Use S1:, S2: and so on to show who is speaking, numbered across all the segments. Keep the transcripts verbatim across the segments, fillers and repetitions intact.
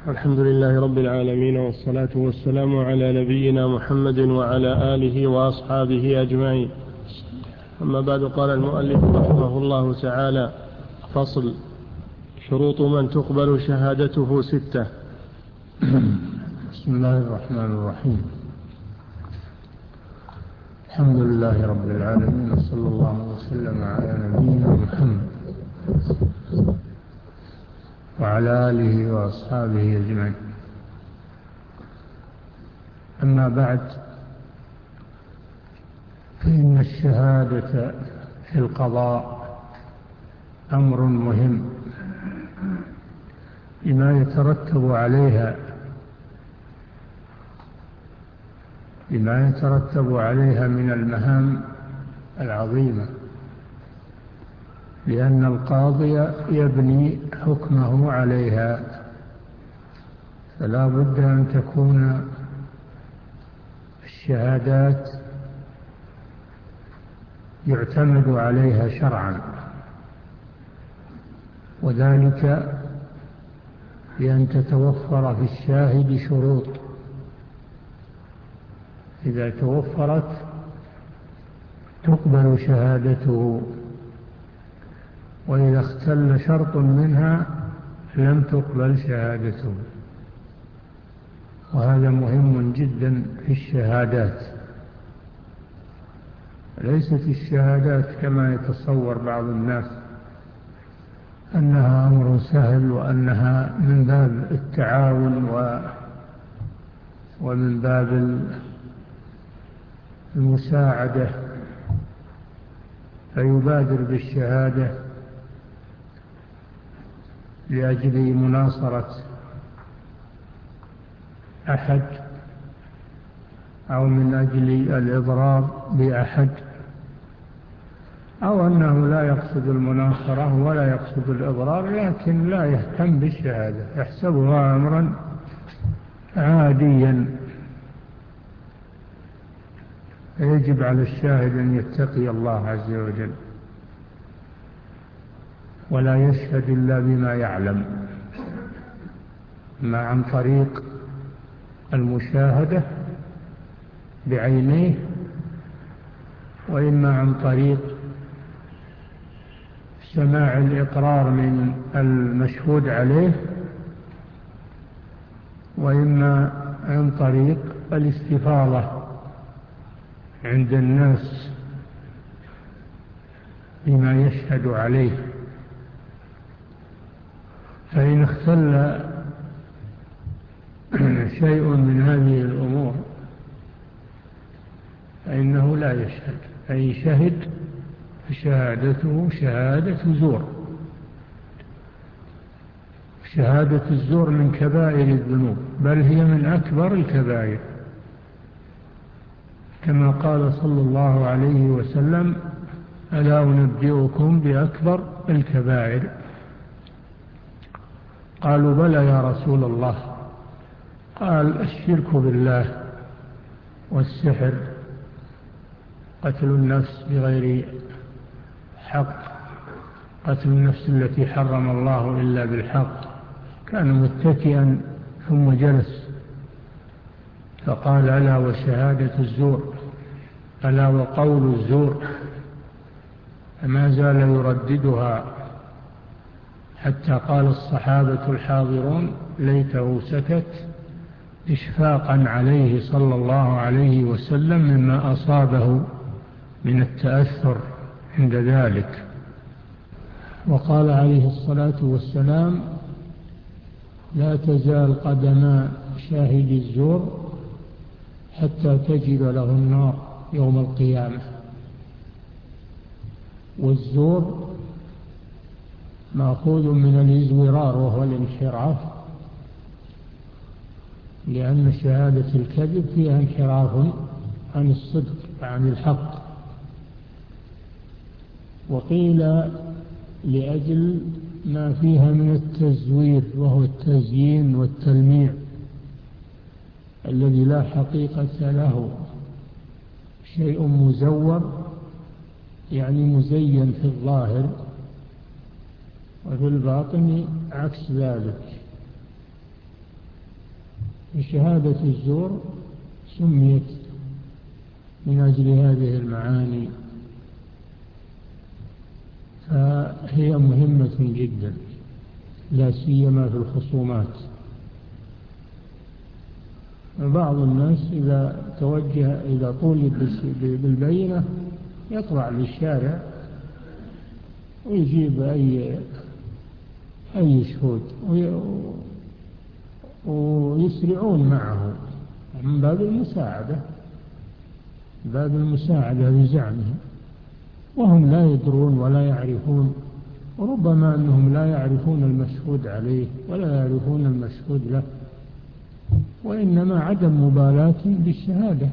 S1: الحمد لله رب العالمين، والصلاة والسلام على نبينا محمد وعلى آله وأصحابه أجمعين. أما بعد، قال المؤلف رحمه الله تعالى: فصل: شروط من تقبل شهادته ستة.
S2: بسم الله الرحمن الرحيم. الحمد لله رب العالمين، وصلى الله وسلم على نبينا محمد وعلى آله وأصحابه أجمعين. أما بعد، فإن الشهادة في القضاء أمر مهم لما يترتب عليها لما يترتب عليها من المهام العظيمة، لأن القاضي يبني حكمه عليها، فلا بد أن تكون الشهادات يعتمد عليها شرعا، وذلك بأن تتوفر في الشاهد شروط. إذا توفرت تقبل شهادته، وإذا اختل شرط منها لم تقبل شهادته. وهذا مهم جدا في الشهادات. ليست الشهادات كما يتصور بعض الناس أنها أمر سهل، وأنها من باب التعاون ومن باب المساعدة، فيبادر بالشهادة لأجل مناصرة أحد أو من أجل الإضرار بأحد، أو أنه لا يقصد المناصرة ولا يقصد الإضرار، لكن لا يهتم بالشهادة، يحسبها أمرا عاديا. يجب على الشاهد أن يتقي الله عز وجل، ولا يشهد إلا بما يعلم، ما عن طريق المشاهدة بعينيه، وإما عن طريق سماع الإقرار من المشهود عليه، وإما عن طريق الاستفاضة عند الناس بما يشهد عليه. فإن اختل شيء من هذه الأمور فإنه لا يشهد، أي شهد فشهادته شهادة زور. شهادة الزور من كبائر الذنوب، بل هي من أكبر الكبائر، كما قال صلى الله عليه وسلم: ألا أنبئكم بأكبر الكبائر؟ قالوا: بلى يا رسول الله. قال: الشرك بالله، والسحر، قتل النفس بغير حق، قتل النفس التي حرم الله إلا بالحق. كان متكئا ثم جلس فقال: ألا وشهادة الزور، ألا وقول الزور. فما زال يرددها حتى قال الصحابة الحاضرون: ليته سكت، إشفاقا عليه صلى الله عليه وسلم مما أصابه من التأثر عند ذلك. وقال عليه الصلاة والسلام: لا تزال قدما شاهد الزور حتى تجد له النار يوم القيامة. والزور مأخوذ من الازورار، وهو الانحراف، لأن شهادة الكذب فيها انحراف عن الصدق وعن الحق. وقيل لأجل ما فيها من التزوير، وهو التزيين والتلميع الذي لا حقيقة له، شيء مزور يعني مزين في الظاهر، وفي الباطن عكس ذلك. شهادة الزور سميت من أجل هذه المعاني، فهي مهمة جدا لا سيما في الخصومات. بعض الناس إذا توجه إذا طولب بالبينة يطلع للشارع ويجيب أي أي شهود ويسرعون معه من باب المساعدة باب المساعدة بزعمهم، وهم لا يدرون ولا يعرفون، وربما أنهم لا يعرفون المشهود عليه ولا يعرفون المشهود له، وإنما عدم مبالاة بالشهادة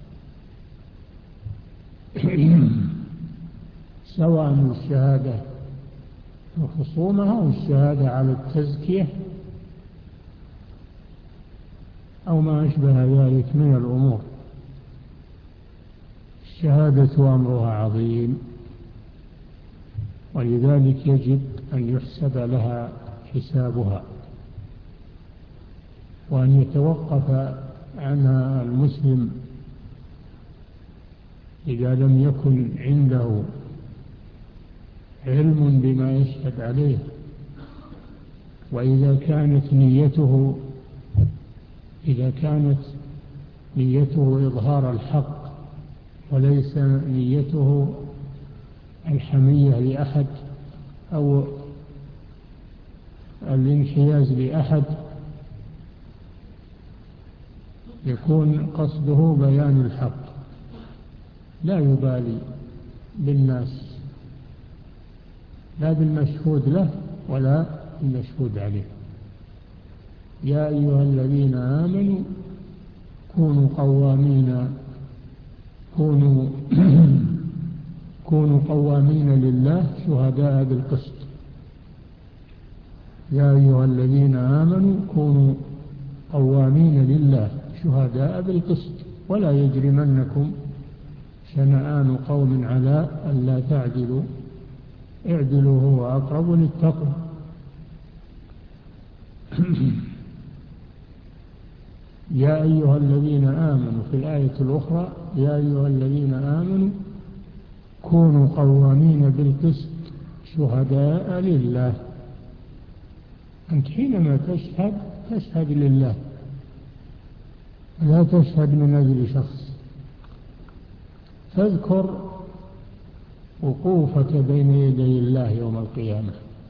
S2: سواء الشهادة الخصومة أو الشهادة على التزكية أو ما أشبه ذلك من الأمور. الشهادة أمرها عظيم، ولذلك يجب أن يحسب لها حسابها، وأن يتوقف عنها المسلم إذا لم يكن عنده علم بما يشهد عليه، وإذا كانت نيته إذا كانت نيته إظهار الحق وليس نيته الحمية لأحد أو الانحياز لأحد، يكون قصده بيان الحق، لا يبالي بالناس لا بالمشهود له ولا المشهود عليه. يا أيها الذين آمنوا كونوا قوامين كونوا كونوا قوامين لله شهداء بالقسط. يا أيها الذين آمنوا كونوا قوامين لله شهداء بالقسط ولا يجرمنكم شنآن قوم على ألا تعدلوا اعدلوا هو أقرب للتقوى. يا أيها الذين آمنوا في الآية الأخرى يا أيها الذين آمنوا كونوا قوامين بالقسط شهداء لله. أنت حينما تشهد تشهد لله، لا تشهد من أجل شخص. فاذكر وقوفك بين يدي الله يوم القيامة،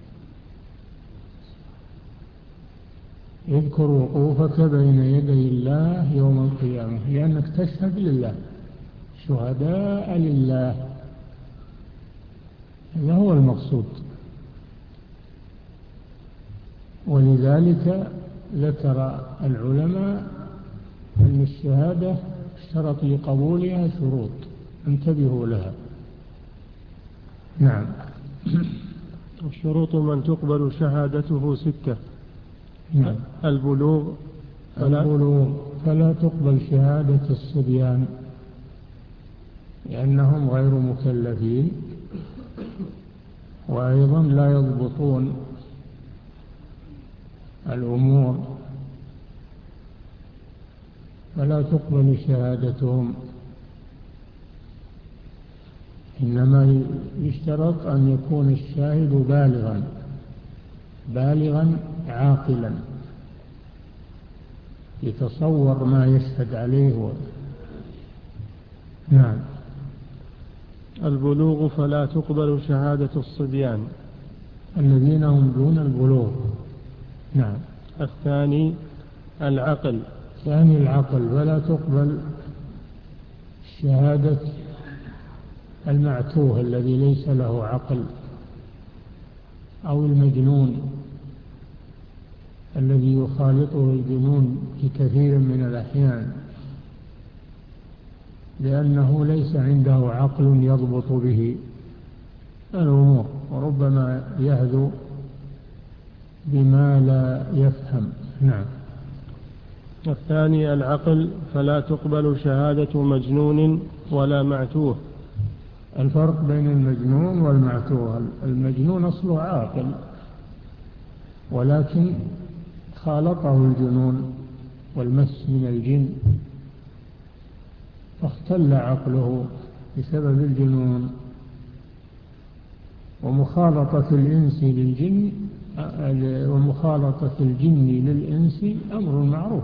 S2: اذكر وقوفك بين يدي الله يوم القيامة، لأنك تشهد لله شهداء لله، هذا هو المقصود. ولذلك ذكر العلماء أن الشهادة اشترط لقبولها شروط، انتبهوا لها. نعم.
S1: الشروط من تقبل شهادته ستة.
S2: نعم.
S1: البلوغ
S2: فلا, البلوغ فلا تقبل شهادة الصبيان لأنهم غير مكلفين، وأيضا لا يضبطون الأمور فلا تقبل شهادتهم. إنما يشترط أن يكون الشاهد بالغا بالغا عاقلا يتصور ما يشهد عليه. نعم.
S1: البلوغ فلا تقبل شهادة الصبيان
S2: الذين هم دون البلوغ. نعم.
S1: الثاني العقل.
S2: ثاني العقل، فلا تقبل شهادة المعتوه الذي ليس له عقل، أو المجنون الذي يخالطه الجنون في كثير من الأحيان، لأنه ليس عنده عقل يضبط به الأمور، وربما يهذو بما لا يفهم. نعم.
S1: الثاني العقل، فلا تقبل شهادة مجنون ولا معتوه.
S2: الفرق بين المجنون والمعتوه: المجنون أصله عاقل، ولكن خالطه الجنون والمس من الجن، فاختل عقله بسبب الجنون. ومخالطة الإنس للجن ومخالطة الجن للإنس أمر معروف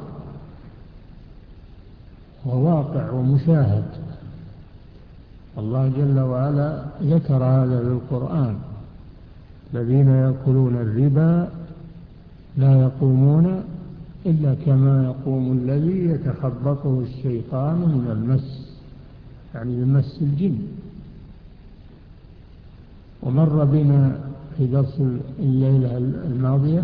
S2: وواقع ومشاهد. الله جل وعلا ذكر هذا في القرآن: الذين يأكلون الربا لا يقومون إلا كما يقوم الذي يتخبطه الشيطان من المس، يعني بمس الجن. ومر بنا في درس الليلة الماضية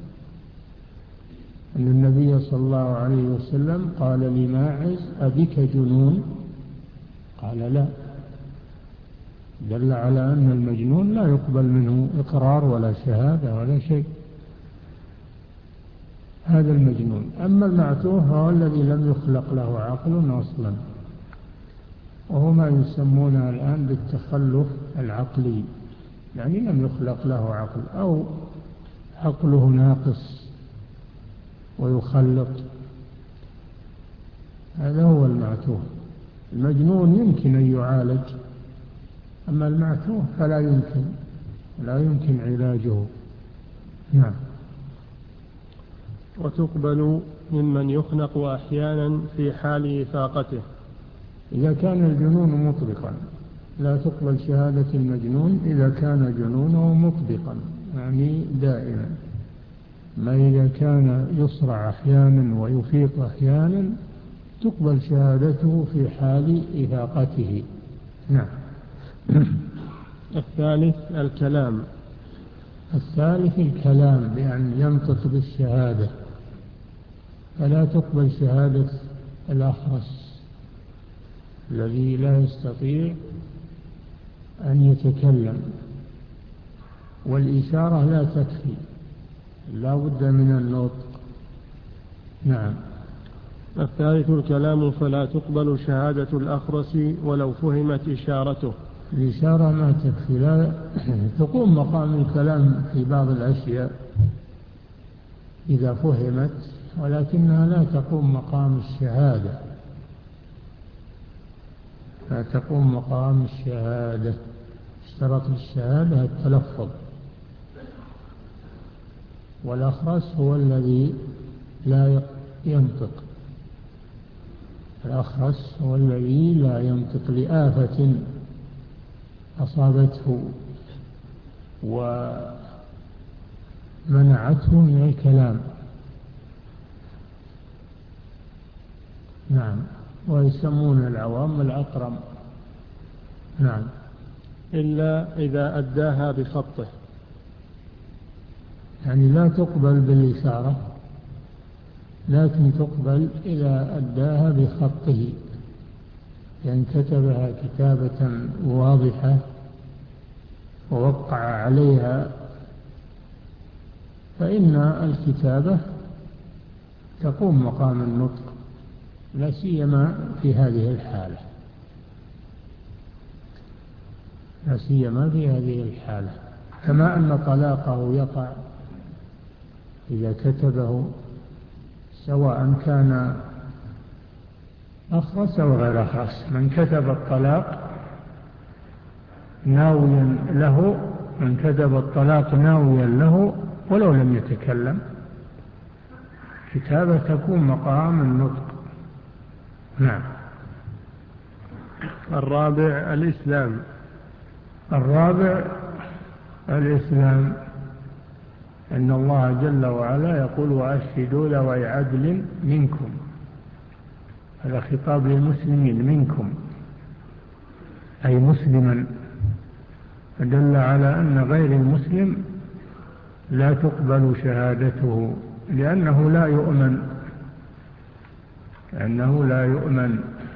S2: أن النبي صلى الله عليه وسلم قال لماعز: أبك جنون؟ قال: لا. دل على أن المجنون لا يقبل منه إقرار ولا شهادة ولا شيء، هذا المجنون. أما المعتوه هو الذي لم يخلق له عقل أصلا، وهو ما يسمونه الآن بالتخلف العقلي، يعني لم يخلق له عقل أو عقله ناقص ويخلط، هذا هو المعتوه. المجنون يمكن أن يعالج، أما المعتوه فلا يمكن لا يمكن علاجه. نعم.
S1: وتقبل ممن يخنق أحيانا في حال إفاقته.
S2: إذا كان الجنون مطلقا لا تقبل شهادة المجنون إذا كان جنونه مطلقا، يعني دائما. ما إذا كان يصرع أحيانا ويفيق أحيانا تقبل شهادته في حال إفاقته. نعم.
S1: الثالث الكلام.
S2: الثالث الكلام، بأن ينطق بالشهادة، فلا تقبل شهادة الأخرس الذي لا يستطيع أن يتكلم، والإشارة لا تكفي، لا بد من النطق. نعم.
S1: الثالث الكلام، فلا تقبل شهادة الأخرس ولو فهمت إشارته.
S2: الإشارة ما تكفي، لا تقوم مقام الكلام في بعض الأشياء إذا فهمت، ولكنها لا تقوم مقام الشهادة، لا تقوم مقام الشهادة. اشترط الشهادة التلفظ، والأخرس هو الذي لا ينطق، الأخرس هو الذي لا ينطق لآفة أصابته ومنعته من الكلام. نعم. ويسمون العوام الأقرم. نعم.
S1: إلا إذا أداها بخطه،
S2: يعني لا تقبل بالإشارة، لكن تقبل إذا أداها بخطه، يعني كتبها كتابة واضحة ووقع عليها، فإن الكتابة تقوم مقام النطق، لا سيما في هذه الحالة، لا سيما في هذه الحالة. كما أن طلاقه يقع إذا كتبه، سواء كان أخرس أو غير أخرس. من كتب الطلاق ناويا له من كتب الطلاق ناويا له ولو لم يتكلم، كتابة تكون مقام النطق. نعم.
S1: الرابع الإسلام.
S2: الرابع الإسلام، أن الله جل وعلا يقول: وأشهدوا ذوي عدل منكم، هذا خطاب للمسلمين، منكم أي مسلما، فدل على أن غير المسلم لا تقبل شهادته، لأنه لا يؤمن لأنه لا يؤمن.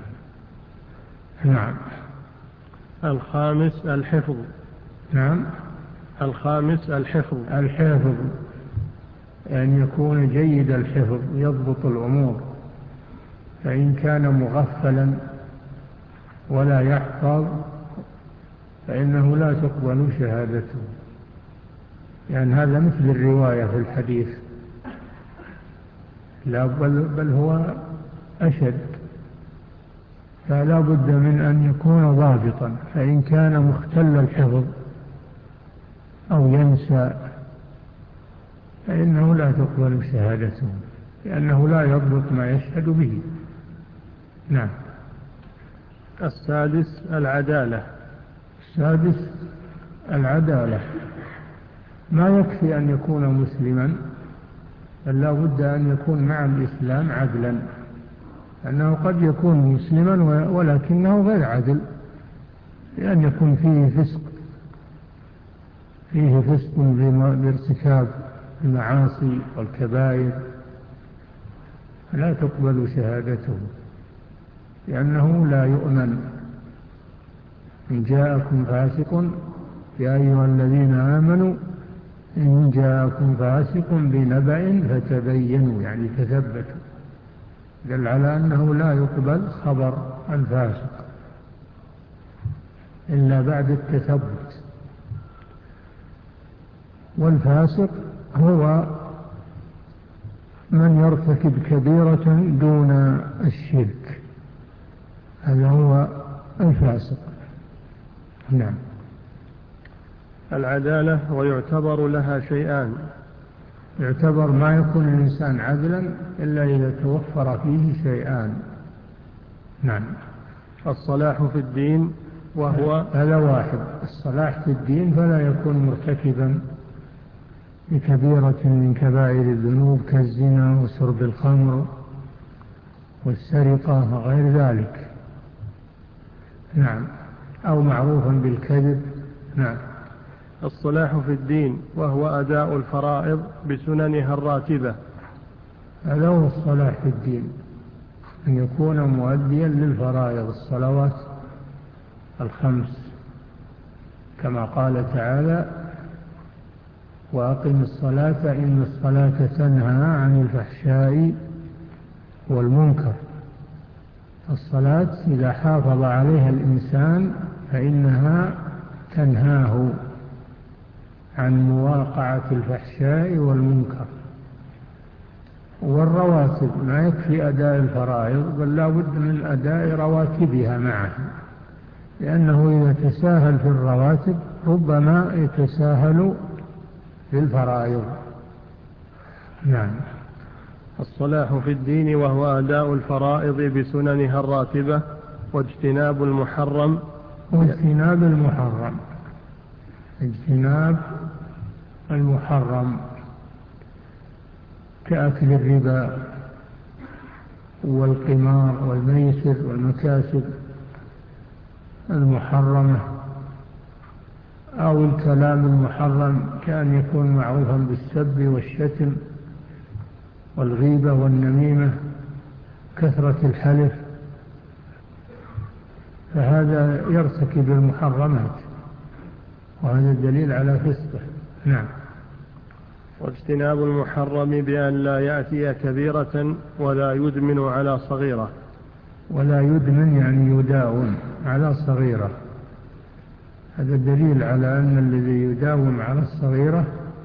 S2: نعم.
S1: الخامس الحفظ.
S2: نعم.
S1: الخامس الحفظ.
S2: الحفظ أن يكون جيد الحفظ، يضبط الأمور، فإن كان مغفلا ولا يحفظ فإنه لا تقبل شهادته، يعني هذا مثل الرواية في الحديث: لا بل, بل هو أشد، فلا بد من أن يكون ضابطا، فإن كان مختل الحفظ أو ينسى فإنه لا تقبل شهادته، لأنه لا يضبط ما يشهد به. نعم.
S1: السادس العدالة.
S2: السادس العدالة، ما يكفي أن يكون مسلما، بل لا بد أن يكون مع الإسلام عدلا، أنه قد يكون مسلما ولكنه غير عدل، لأن يكون فيه فسق فيه فسق بارتكاب المعاصي والكبائر، لا تقبل شهادته، لأنه لا يؤمن. إن جاءكم فاسق يا أيها الذين آمنوا إن جاءكم فاسق بنبأ فتبينوا، يعني تثبتوا، دل على أنه لا يقبل خبر الفاسق إلا بعد التثبت. والفاسق هو من يرتكب كبيرة دون الشرك، هذا هو الفاسق. نعم.
S1: العدالة ويعتبر لها شيئان.
S2: يعتبر ما يكون الإنسان عدلا إلا إذا توفر فيه شيئان. نعم.
S1: الصلاح في الدين، وهو
S2: هذا واحد، الصلاح في الدين، فلا يكون مرتكبا بكبيرة من كبائر الذنوب كالزنا وشرب الخمر والسرقة وغير ذلك. نعم. أو معروفا بالكذب. نعم.
S1: الصلاح في الدين، وهو أداء الفرائض بسننها الراتبة.
S2: هذا هو الصلاح في الدين، أن يكون مؤديا للفرائض، الصلوات الخمس، كما قال تعالى وأقم الصلاة إن الصلاة تنهى عن الفحشاء والمنكر. الصلاة إذا حافظ عليها الإنسان فإنها تنهاه عن مواقعة الفحشاء والمنكر. والرواتب، ما يكفي أداء الفرائض، بل لا بد من أداء رواتبها معه، لأنه إذا تساهل في الرواتب ربما يتساهل في الفرائض. نعم.
S1: الصلاح في الدين، وهو أداء الفرائض بسننها الراتبة، واجتناب المحرم.
S2: واجتناب المحرم، اجتناب المحرم كأكل الربا والقمار والميسر والمكاسب المحرمة، أو الكلام المحرم كأن يكون معروفا بالسب والشتم والغيبة والنميمة، كثرة الحلف، فهذا يرتكب المحرمات، وهذا دليل على فسقه. نعم.
S1: واجتناب المحرم بأن لا يأتي كبيرة ولا يدمن على صغيرة.
S2: ولا يدمن يعني يداوم على صغيرة، هذا دليل على أن الذي يداوم على الصغيرة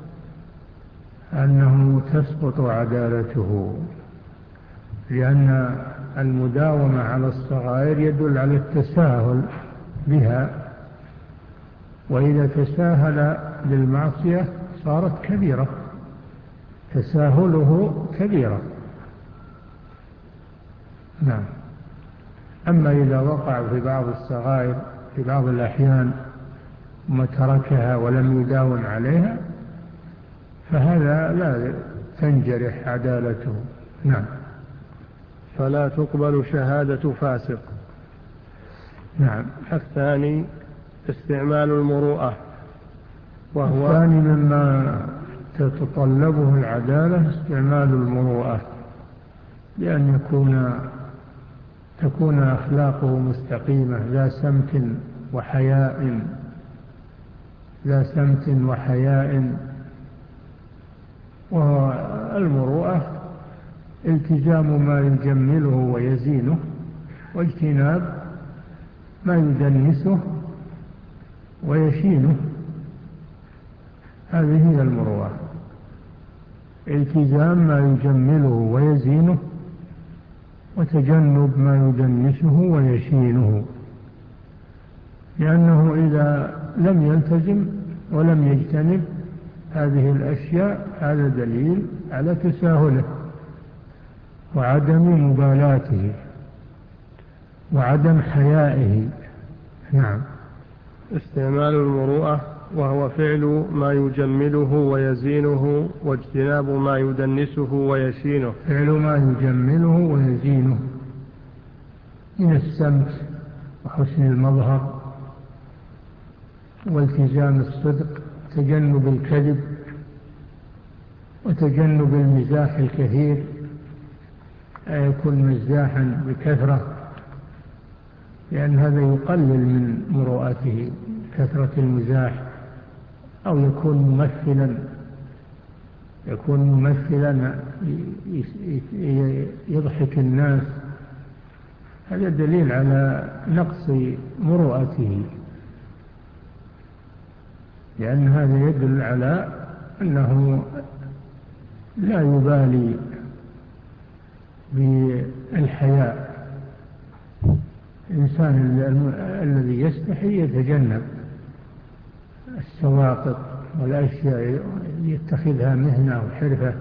S2: أنه تسقط عدالته، لأن المداومة على الصغائر يدل على التساهل بها، وإذا تساهل للمعصية صارت كبيرة، تساهله كبيرة. نعم. أما إذا وقع في بعض الصغائر في بعض الأحيان ثم تركها ولم يداوم عليها فهذا لا تنجرح عدالته. نعم.
S1: فلا تقبل شهادة فاسق.
S2: نعم.
S1: الثاني استعمال المروءة، وهو
S2: الثاني مما تتطلبه العدالة استعمال المروءة، بأن يكون تكون أخلاقه مستقيمة، لا سمت وحياء لا سمت وحياء والمروءة التزام ما يجمله ويزينه، واجتناب ما يدنسه ويشينه، هذه هي المروءة. التزام ما يجمله ويزينه، وتجنب ما يدنسه ويشينه، لأنه إذا لم يلتزم ولم يجتنب هذه الأشياء هذا دليل على تساهله وعدم مبالاته وعدم حيائه. نعم.
S1: استعمال المروءة وهو فعل ما يجمله ويزينه، واجتناب ما يدنسه ويشينه.
S2: فعل ما يجمله ويزينه من السمت وحسن المظهر والتزام الصدق، تجنب الكذب وتجنب المزاح الكثير، لا يكون مزاحا بكثرة، لأن هذا يقلل من مروءته كثرة المزاح، أو يكون ممثلا يكون ممثلا يضحك الناس، هذا دليل على نقص مروءته، لأن هذا يدل على أنه لا يبالي بالحياء. الإنسان الذي يستحي يتجنب السواقط والأشياء يتخذها مهنة وحرفة،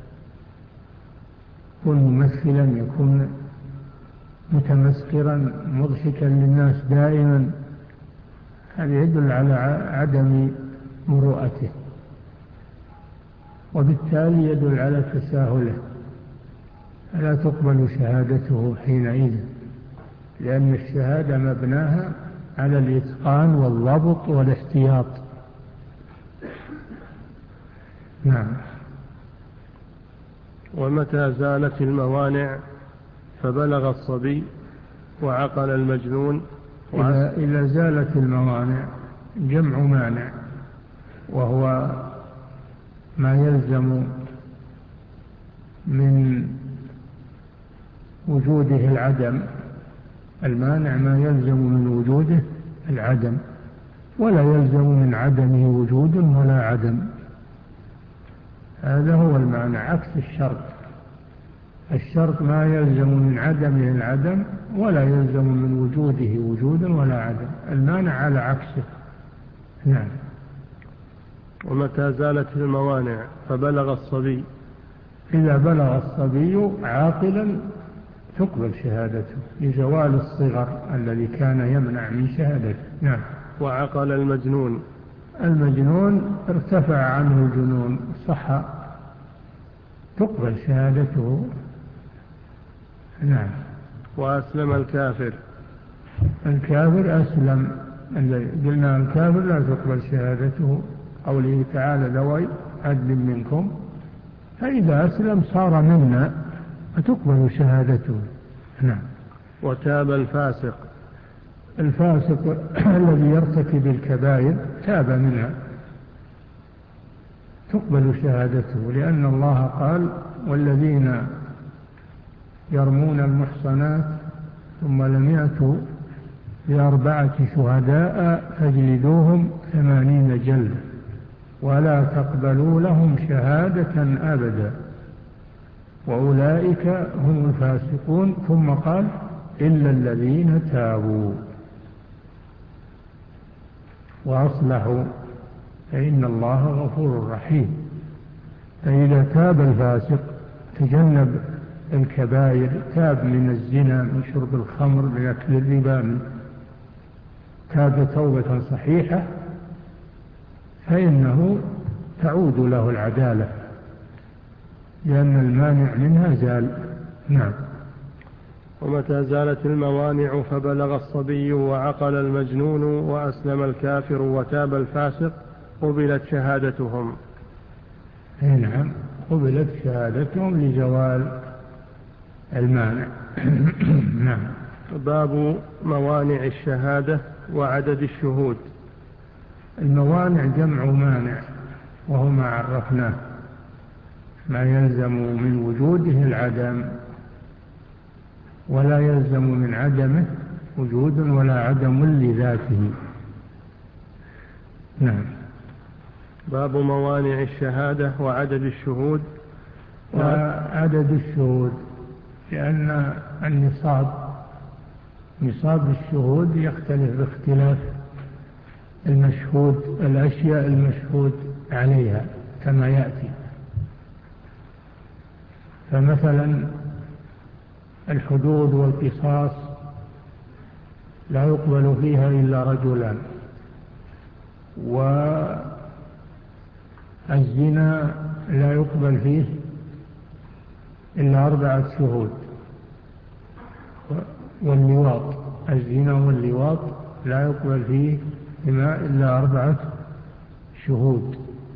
S2: يكون ممثلا، يكون متمسكرا مضحكا للناس دائما، هذا يدل على عدم مروءته، وبالتالي يدل على تساهله، لا تقبل شهادته حينئذ، لأن الشهادة مبناها على الإتقان والضبط والاحتياط. نعم.
S1: ومتى زالت الموانع فبلغ الصبي وعقل المجنون.
S2: إذا, إذا زالت الموانع، جمع مانع، وهو ما يلزم من وجوده العدم. المانع ما يلزم من وجوده العدم، ولا يلزم من عدمه وجود ولا عدم، هذا هو المانع، عكس الشرط. الشرط ما يلزم من عدمه العدم، ولا يلزم من وجوده وجود ولا عدم، المانع على عكسه. نعم.
S1: ومتى زالت الموانع فبلغ الصبي.
S2: إذا بلغ الصبي عاقلا تقبل شهادته لزوال الصغر الذي كان يمنع من شهادته. نعم.
S1: وعقل المجنون.
S2: المجنون ارتفع عنه الجنون صح، تقبل شهادته. نعم.
S1: وأسلم الكافر.
S2: الكافر أسلم، قلنا الكافر لا تقبل شهادته، قوله تعالى ذوي عدل منكم، فإذا أسلم صار منا فتقبل شهادته. نعم.
S1: وتاب الفاسق.
S2: الفاسق الذي يرتكب الكبائر تاب منها تقبل شهادته، لأن الله قال والذين يرمون المحصنات ثم لم يأتوا بأربعة شهداء فاجلدوهم ثمانين جلدة ولا تقبلوا لهم شهادة أبدا وأولئك هم الفاسقون. ثم قال إلا الذين تابوا وأصلحوا فإن الله غفور رحيم. فإذا تاب الفاسق تجنب الكبائر، تاب من الزنا، من شرب الخمر، من أكل الربا، من تاب توبة صحيحة، فإنه تعود له العدالة لأن المانع منها زال. نعم.
S1: ومتى زالت الموانع فبلغ الصبي وعقل المجنون وأسلم الكافر وتاب الفاسق قبلت شهادتهم.
S2: نعم، قبلت شهادتهم لزوال المانع. نعم.
S1: باب موانع الشهادة وعدد الشهود.
S2: الموانع جمع مانع، وهو ما عرفناه، ما يلزم من وجوده العدم ولا يلزم من عدمه وجود ولا عدم لذاته. نعم.
S1: باب موانع الشهادة وعدد الشهود.
S2: وعدد الشهود، لأن النصاب نصاب الشهود يختلف باختلاف المشهود الأشياء المشهود عليها كما يأتي. فمثلا الحدود والقصاص لا يقبل فيها إلا رجلان، والزنا لا يقبل فيه إلا أربعة شهود، واللواط الزنا واللواط لا يقبل فيه إلا أربعة شهود.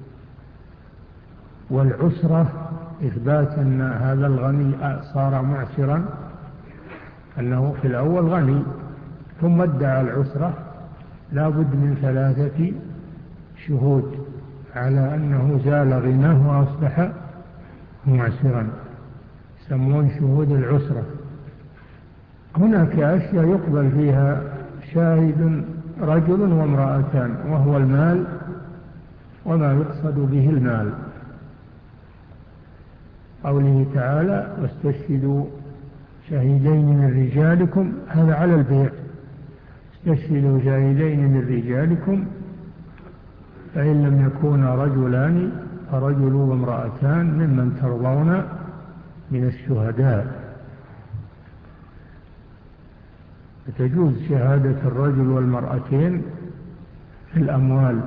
S2: والعسرة إثبات أن هذا الغني صار معسرا، أنه في الأول غني ثم ادعى العسرة، لا بد من ثلاثة شهود على أنه زال غناه وأصبح معسرا، يسمون شهود العسرة. هناك أشياء يقبل فيها شاهد رجل وامرأتان، وهو المال وما يقصد به المال. قوله تعالى واستشهدوا شهيدين من رجالكم، هذا على البيع، استشهدوا شهيدين من رجالكم فإن لم يكونا رجلان فرجل وامرأتان ممن ترضون من الشهداء. فتجوز شهادة الرجل والمرأتين في الأموال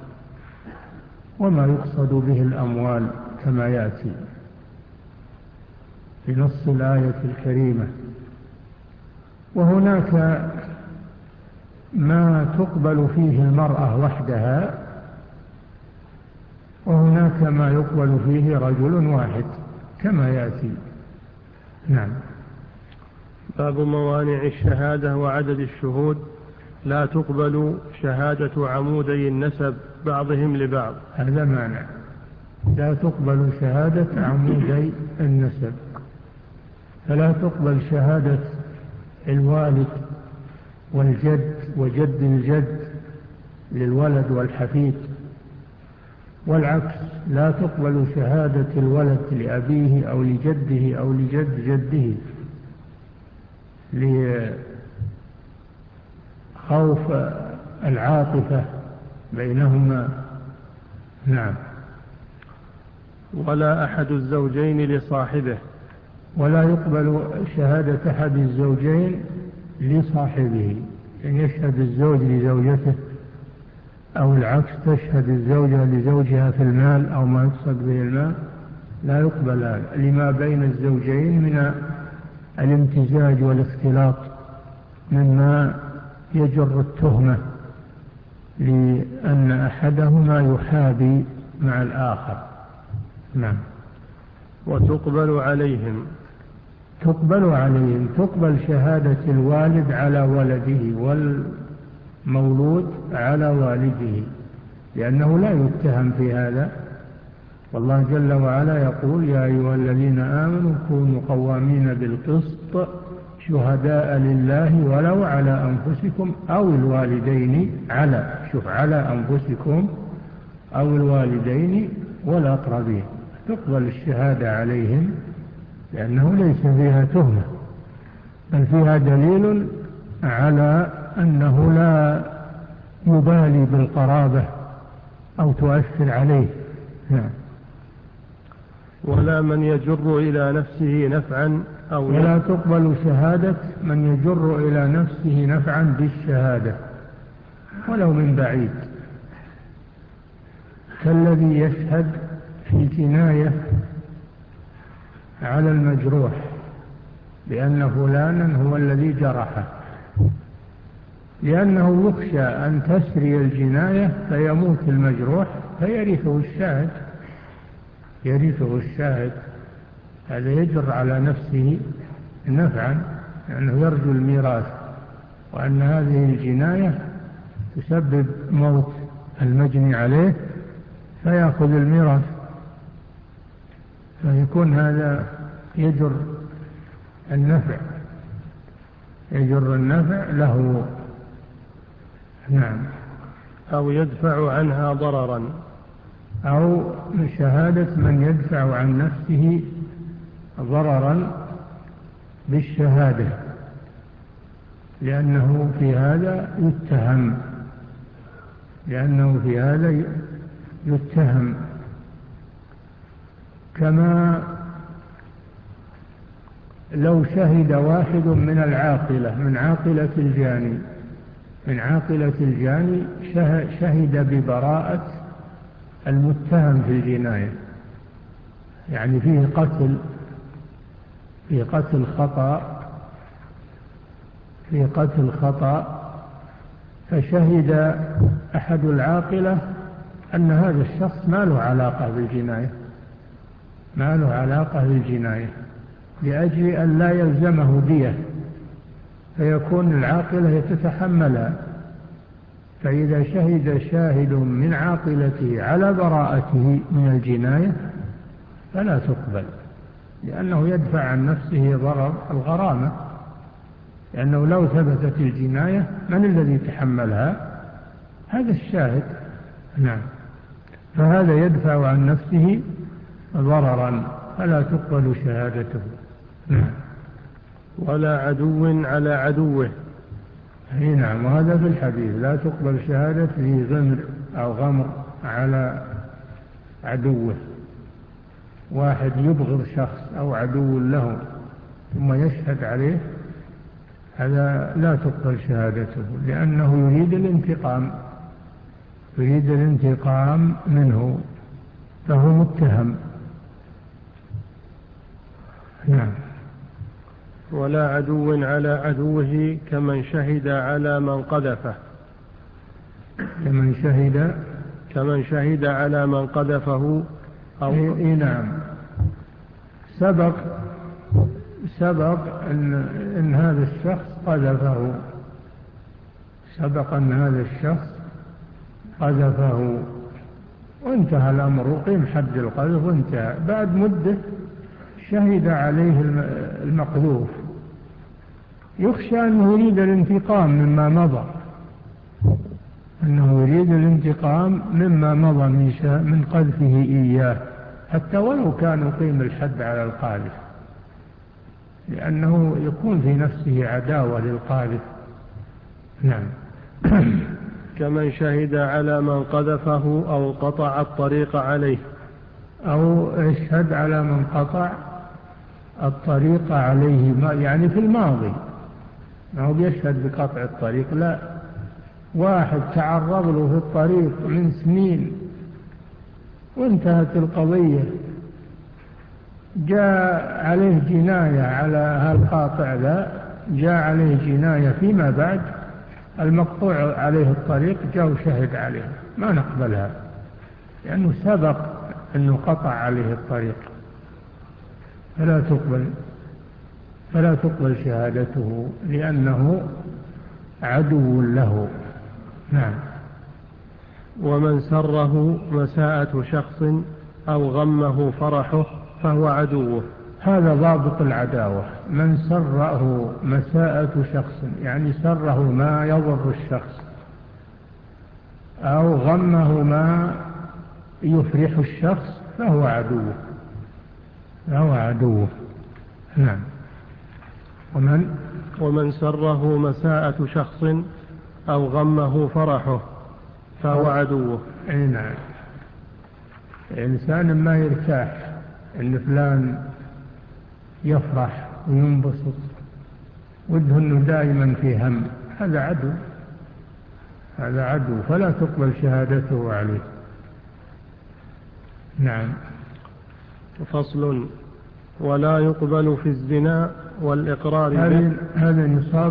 S2: وما يقصد به الأموال كما يأتي في نص الآية الكريمة. وهناك ما تقبل فيه المرأة وحدها، وهناك ما يقبل فيه رجل واحد كما يأتي. نعم.
S1: باب موانع الشهادة وعدد الشهود. لا تقبل شهادة عمودي النسب بعضهم لبعض.
S2: هذا مانع، لا تقبل شهادة عمودي النسب، فلا تقبل شهادة الوالد والجد وجد الجد للولد والحفيد، والعكس، لا تقبل شهادة الولد لأبيه أو لجده أو لجد جده لخوف العاطفة بينهما. نعم.
S1: ولا أحد الزوجين لصاحبه.
S2: ولا يقبل شهادة أحد الزوجين لصاحبه، يعني يشهد الزوج لزوجته أو العكس، تشهد الزوجة لزوجها في المال أو ما يقصد به المال، لا يقبل لما بين الزوجين من الامتزاج والاختلاط مما يجر التهمة لأن أحدهما يحابي مع الآخر. نعم.
S1: وتقبل عليهم.
S2: تقبل عليهم، تقبل شهادة الوالد على ولده والمولود على والده، لأنه لا يتهم في هذا. والله جل وعلا يقول يا أيها الذين آمنوا كونوا قوامين بالقسط شهداء لله ولو على أنفسكم أو الوالدين، على شوف على أنفسكم أو الوالدين والأقربين. تقبل الشهادة عليهم لأنه ليس فيها تهمة، بل فيها دليل على أنه لا يبالي بالقرابة أو تؤثر عليه. نعم.
S1: ولا من يجر إلى نفسه نفعا أو
S2: ولا تقبل شهادة من يجر إلى نفسه نفعا بالشهادة ولو من بعيد، كالذي يشهد في جناية على المجروح بأن فلانا هو الذي جرحه، لأنه يخشى أن تسري الجناية فيموت المجروح فيرثه الشاهد، يرثه الشاهد. هذا يجر على نفسه نفعا لأنه يرجو الميراث، وأن هذه الجناية تسبب موت المجني عليه فيأخذ الميراث، فيكون هذا يجر النفع، يجر النفع له. نعم.
S1: أو يدفع عنها ضررا.
S2: أو شهادة من يدفع عن نفسه ضررا بالشهادة، لأنه في هذا يتهم لأنه في هذا يتهم كما لو شهد واحد من العاقلة من عاقلة الجاني من عاقلة الجاني شهد ببراءة المتهم في الجناية، يعني فيه قتل في قتل خطأ في قتل خطأ فشهد أحد العاقلة أن هذا الشخص ما له علاقة بالجناية ما له علاقة بالجناية لأجل أن لا يلزمه دية، فيكون العاقلة تتحملها. فإذا شهد شاهد من عاقلته على براءته من الجناية فلا تقبل، لأنه يدفع عن نفسه ضرر الغرامة، لأنه لو ثبتت الجناية من الذي تحملها؟ هذا الشاهد. نعم، فهذا يدفع عن نفسه ضررا فلا تقبل شهادته. نعم.
S1: ولا عدو على عدوه.
S2: نعم، وهذا في الحديث لا تقبل شهادة ذي غمر أو غمر على عدوه. واحد يبغض شخص أو عدو له ثم يشهد عليه، هذا لا تقبل شهادته، لأنه يريد الانتقام يريد الانتقام منه، فهو متهم. نعم.
S1: ولا عدو على عدوه كمن شهد على من قذفه.
S2: كمن شهد
S1: كمن شهد على من قذفه أو
S2: إيه نعم. سبق سبق أن, إن هذا الشخص قذفه سبق أن هذا الشخص قذفه وانتهى الأمر وقيم حد القذف وانتهى. بعد مدة شهد عليه المقذوف، يخشى أنه يريد الانتقام مما مضى أنه يريد الانتقام مما مضى من قذفه إياه، حتى ولو كان يقيم الحد على القاذف، لأنه يكون في نفسه عداوة للقاذف. نعم.
S1: كمن شهد على من قذفه أو قطع الطريق عليه.
S2: أو يشهد على من قطع الطريق عليه، يعني في الماضي، ما هو بيشهد بقطع الطريق، لا، واحد تعرض له في الطريق من سنين وانتهت القضية، جاء عليه جناية على هالقاطع ذا، جاء عليه جناية فيما بعد، المقطوع عليه الطريق جاء وشهد عليه، ما نقبلها، لأنه سبق أنه قطع عليه الطريق، فلا تقبل فلا تقبل شهادته لأنه عدو له. نعم.
S1: ومن سره مساءة شخص أو غمه فرحه فهو عدوه.
S2: هذا ضابط العداوة، من سره مساءة شخص، يعني سره ما يضر الشخص أو غمه ما يفرح الشخص فهو عدوه فهو عدوه. نعم. ومن
S1: ومن سره مساءة شخص أو غمه فرحه فهو عدوه.
S2: أي نعم. إنسان ما يرتاح إن فلان يفرح وينبسط، وده أنه دائما في هم، هذا عدو هذا عدو فلا تقبل شهادته عليه. نعم.
S1: فصل. ولا يقبل في الزنا والإقرار به.
S2: هذا نصاب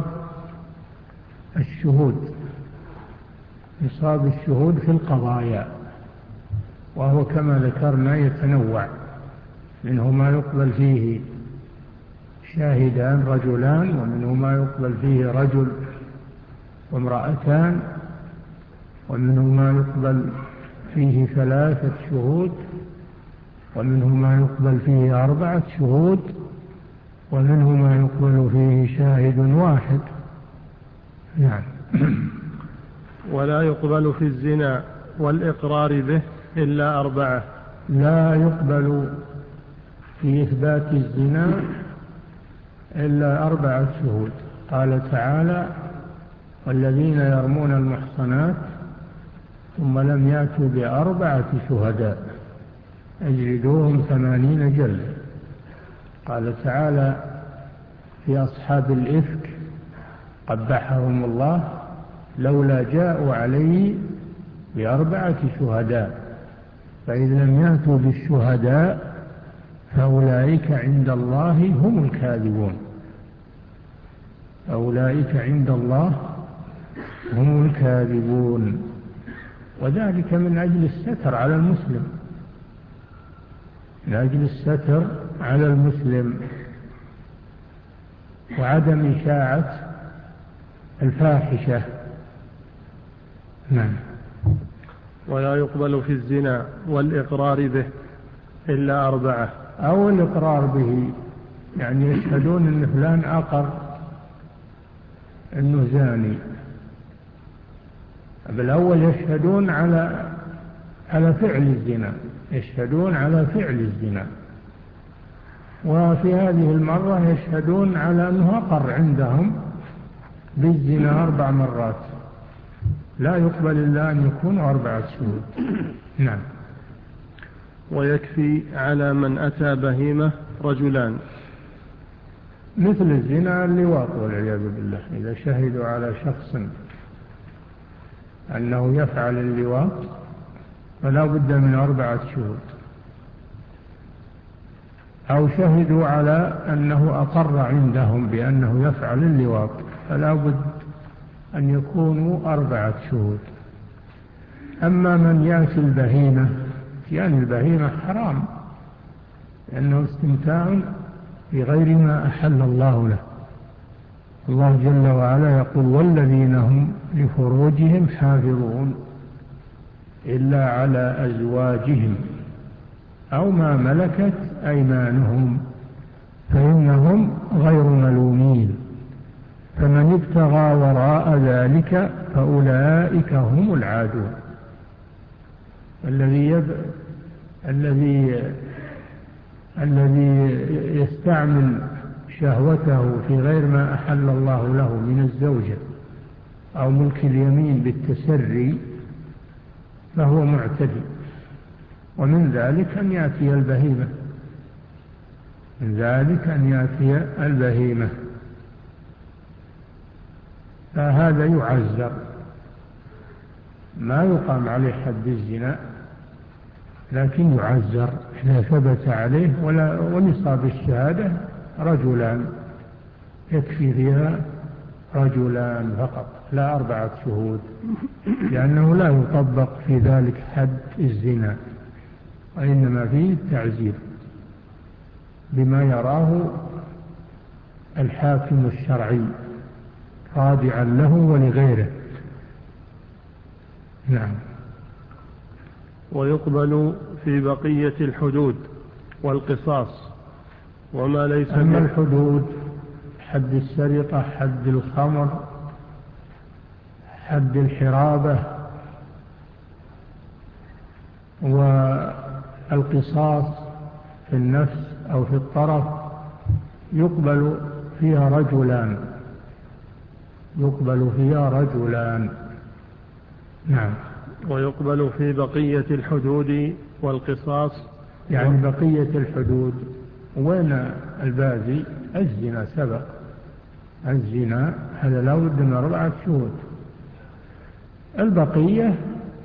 S2: الشهود نصاب الشهود في القضايا، وهو كما ذكرنا يتنوع، منه ما يقبل فيه شاهدان رجلان، ومنه ما يقبل فيه رجل وامرأتان، ومنه ما يقبل فيه ثلاثة شهود، ومنه ما يقبل فيه أربعة شهود، ومنه ما يقبل فيه شاهد واحد. نعم.
S1: ولا يقبل في الزنا والإقرار به إلا أربعة.
S2: لا يقبل في في إثبات الزنا إلا أربعة شهود. قال تعالى: والذين يرمون المحصنات ثم لم يأتوا بأربعة شهداء اجلدوهم ثمانين جلدة. قال تعالى في أصحاب الإفك قبحهم الله: لولا جاءوا عليه بأربعة شهداء فإذ لم يأتوا بالشهداء فأولئك عند الله هم الكاذبون. أولئك عند الله هم الكاذبون. وذلك من أجل الستر على المسلم، من أجل الستر على المسلم وعدم إشاعة الفاحشة. نعم.
S1: ولا يقبل في الزنا والإقرار به إلا أربعة.
S2: أو الإقرار به، يعني يشهدون أن فلان أقر أنه زاني. بالأول يشهدون على على فعل الزنا، يشهدون على فعل الزنا، وفي هذه المرة يشهدون على أنه أقر عندهم بالزنا أربع مرات. لا يقبل إلا أن يكونوا أربعة شهود. نعم.
S1: ويكفي على من أتى بهيمة رجلان.
S2: مثل الزنا اللواط والعياذ بالله، إذا شهدوا على شخص أنه يفعل اللواط فلا بد من أربعة شهود، أو شهدوا على أنه أقر عندهم بأنه يفعل اللواط فلا بد أن يكونوا أربعة شهود. أما من يأتي البهيمة، يعني البهيمة حرام لأنه استمتاع بغير ما أحل الله له. الله جل وعلا يقول: والذين هم لفروجهم حافظون إلا على أزواجهم أو ما ملكت أيمانهم فإنهم غير ملومين، فمن ابتغى وراء ذلك فأولئك هم العادون. الذي يب... الذي الذي يستعمل شهوته في غير ما أحل الله له من الزوجة أو ملك اليمين بالتسري فهو معتدي. ومن ذلك أن يأتي البهيمة، من ذلك أن يأتي البهيمة، فهذا يعزر، ما يقام عليه حد الزنا لكن يعزر إذا ثبت عليه. ولا ونصاب الشهادة رجلان، يكفي فيها رجلان فقط لا أربعة شهود، لأنه لا يطبق في ذلك حد الزنا، وإنما فيه التعزير بما يراه الحاكم الشرعي خاضعا له ولغيره. نعم.
S1: ويقبل في بقية الحدود والقصاص وما ليس.
S2: أما الحدود حد السرقة، حد الخمر، حد الحرابة، والقصاص في النفس أو في الطرف يقبل فيها رجلان، يقبل فيها رجلان. نعم.
S1: ويقبل في بقية الحدود والقصاص،
S2: يعني بقية الحدود وين الباقي؟ الزنا سبق، الزنا هذا لا بد من أربعة شهود. البقية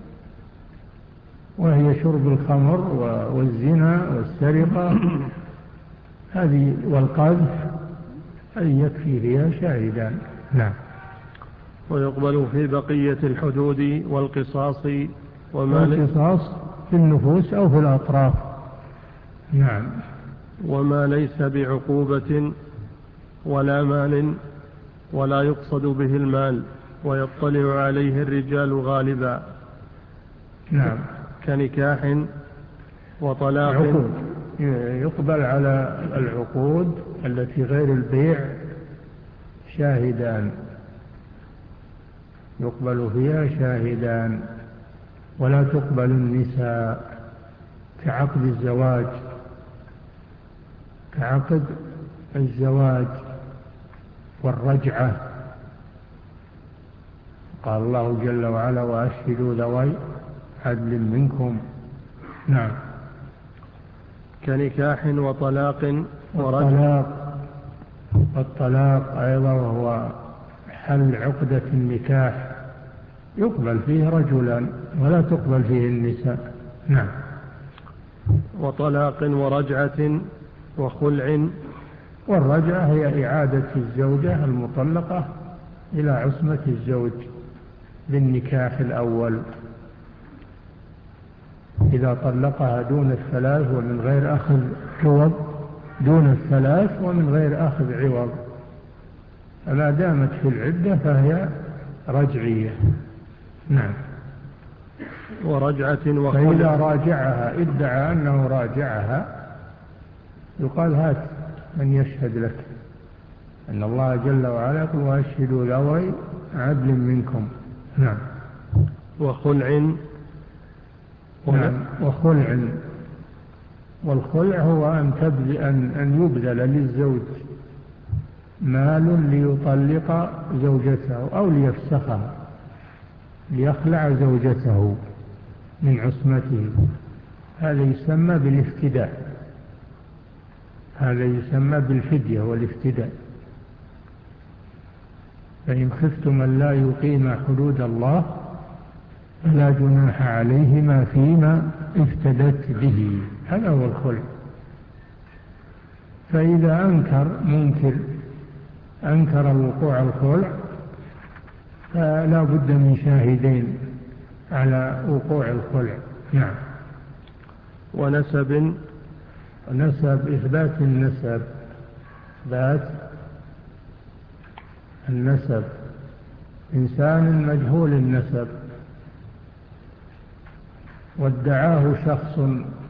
S2: وهي شرب الخمر والزنا والسرقة هذه والقذف هذه يكفي فيها شاهدان. نعم.
S1: ويقبل في بقية الحدود والقصاص وما
S2: والقصاص في النفوس أو في الأطراف. نعم.
S1: وما ليس بعقوبة ولا مال ولا يقصد به المال ويطلع عليه الرجال غالبا.
S2: نعم.
S1: كنكاح وطلاق.
S2: عقود يقبل على العقود التي غير البيع شاهدان، يقبل فيها شاهدان. ولا تقبل النساء كعقد الزواج عقد الزواج والرجعة. قال الله جل وعلا: وأشهدوا ذوي عدل منكم. نعم.
S1: كنكاح وطلاق
S2: والطلاق والطلاق أيضا وهو حل عقدة النكاح، يقبل فيه رجلان ولا تقبل فيه النساء. نعم.
S1: وطلاق ورجعة وخلع.
S2: والرجعة هي إعادة الزوجة المطلقة إلى عصمة الزوج بالنكاح الأول، إذا طلقها دون الثلاث ومن غير أخذ عوض، دون الثلاث ومن غير أخذ عوض، فما دامت في العدة فهي رجعية. نعم.
S1: ورجعة وخلع.
S2: فإذا راجعها ادعى أنه راجعها يقال: هات من يشهد لك، أن الله جل وعلا يقول: وأشهدوا ذوي عدل منكم. نعم.
S1: وخلع.
S2: نعم. وخلع. والخلع هو أن تبذل أن أن يبذل للزوج مال ليطلق زوجته أو ليفسخها، ليخلع زوجته من عصمته. هذا يسمى بالافتداء، هذا يسمى بالفدية والافتداء. فإن خفتم أن لا يقيم حدود الله فلا جناح عليهما فيما افتدت به. هذا هو الخلع. فإذا أنكر منكر أنكر وقوع الخلع فلا بد من شاهدين على وقوع الخلع. نعم.
S1: ونسب.
S2: نسب إثبات النسب، إثبات النسب. إنسان مجهول النسب وادعاه شخص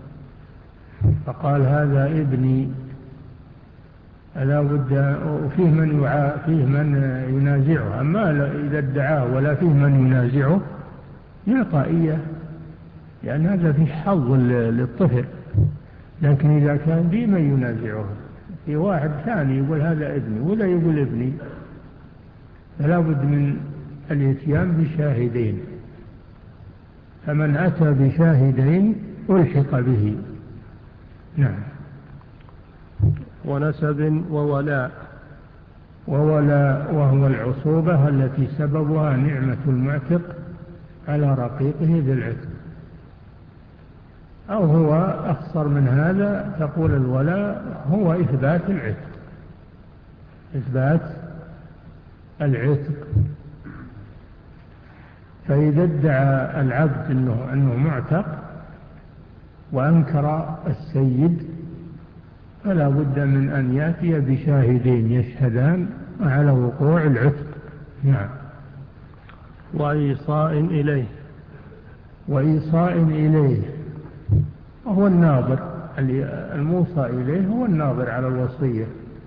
S2: فقال: هذا ابني، لا بد وفيه من يعا فيه من ينازعه. أما إذا ادعاه ولا فيه من ينازعه يعطى إياه، لأن هذا فيه حظ للطفل. لكن إذا كان في من ينازعه، في واحد ثاني يقول هذا ابني ولا يقول ابني، فلا بد من الاتيان بشاهدين. فمن أتى بشاهدين ألحق به. نعم.
S1: ونسب وولاء.
S2: وولاء وهو العصوبة التي سببها نعمة المعتق على رقيقه بالعتق، أو هو أخصر من هذا، تقول الولاء هو إثبات العتق، إثبات العتق. فإذا ادعى العبد أنه, أنه معتق وأنكر السيد فلا بد من أن يأتي بشاهدين يشهدان على وقوع العتق. نعم.
S1: وإيصاء إليه.
S2: وإيصاء إليه وهو الناظر، الموصى إليه هو الناظر على الوصية،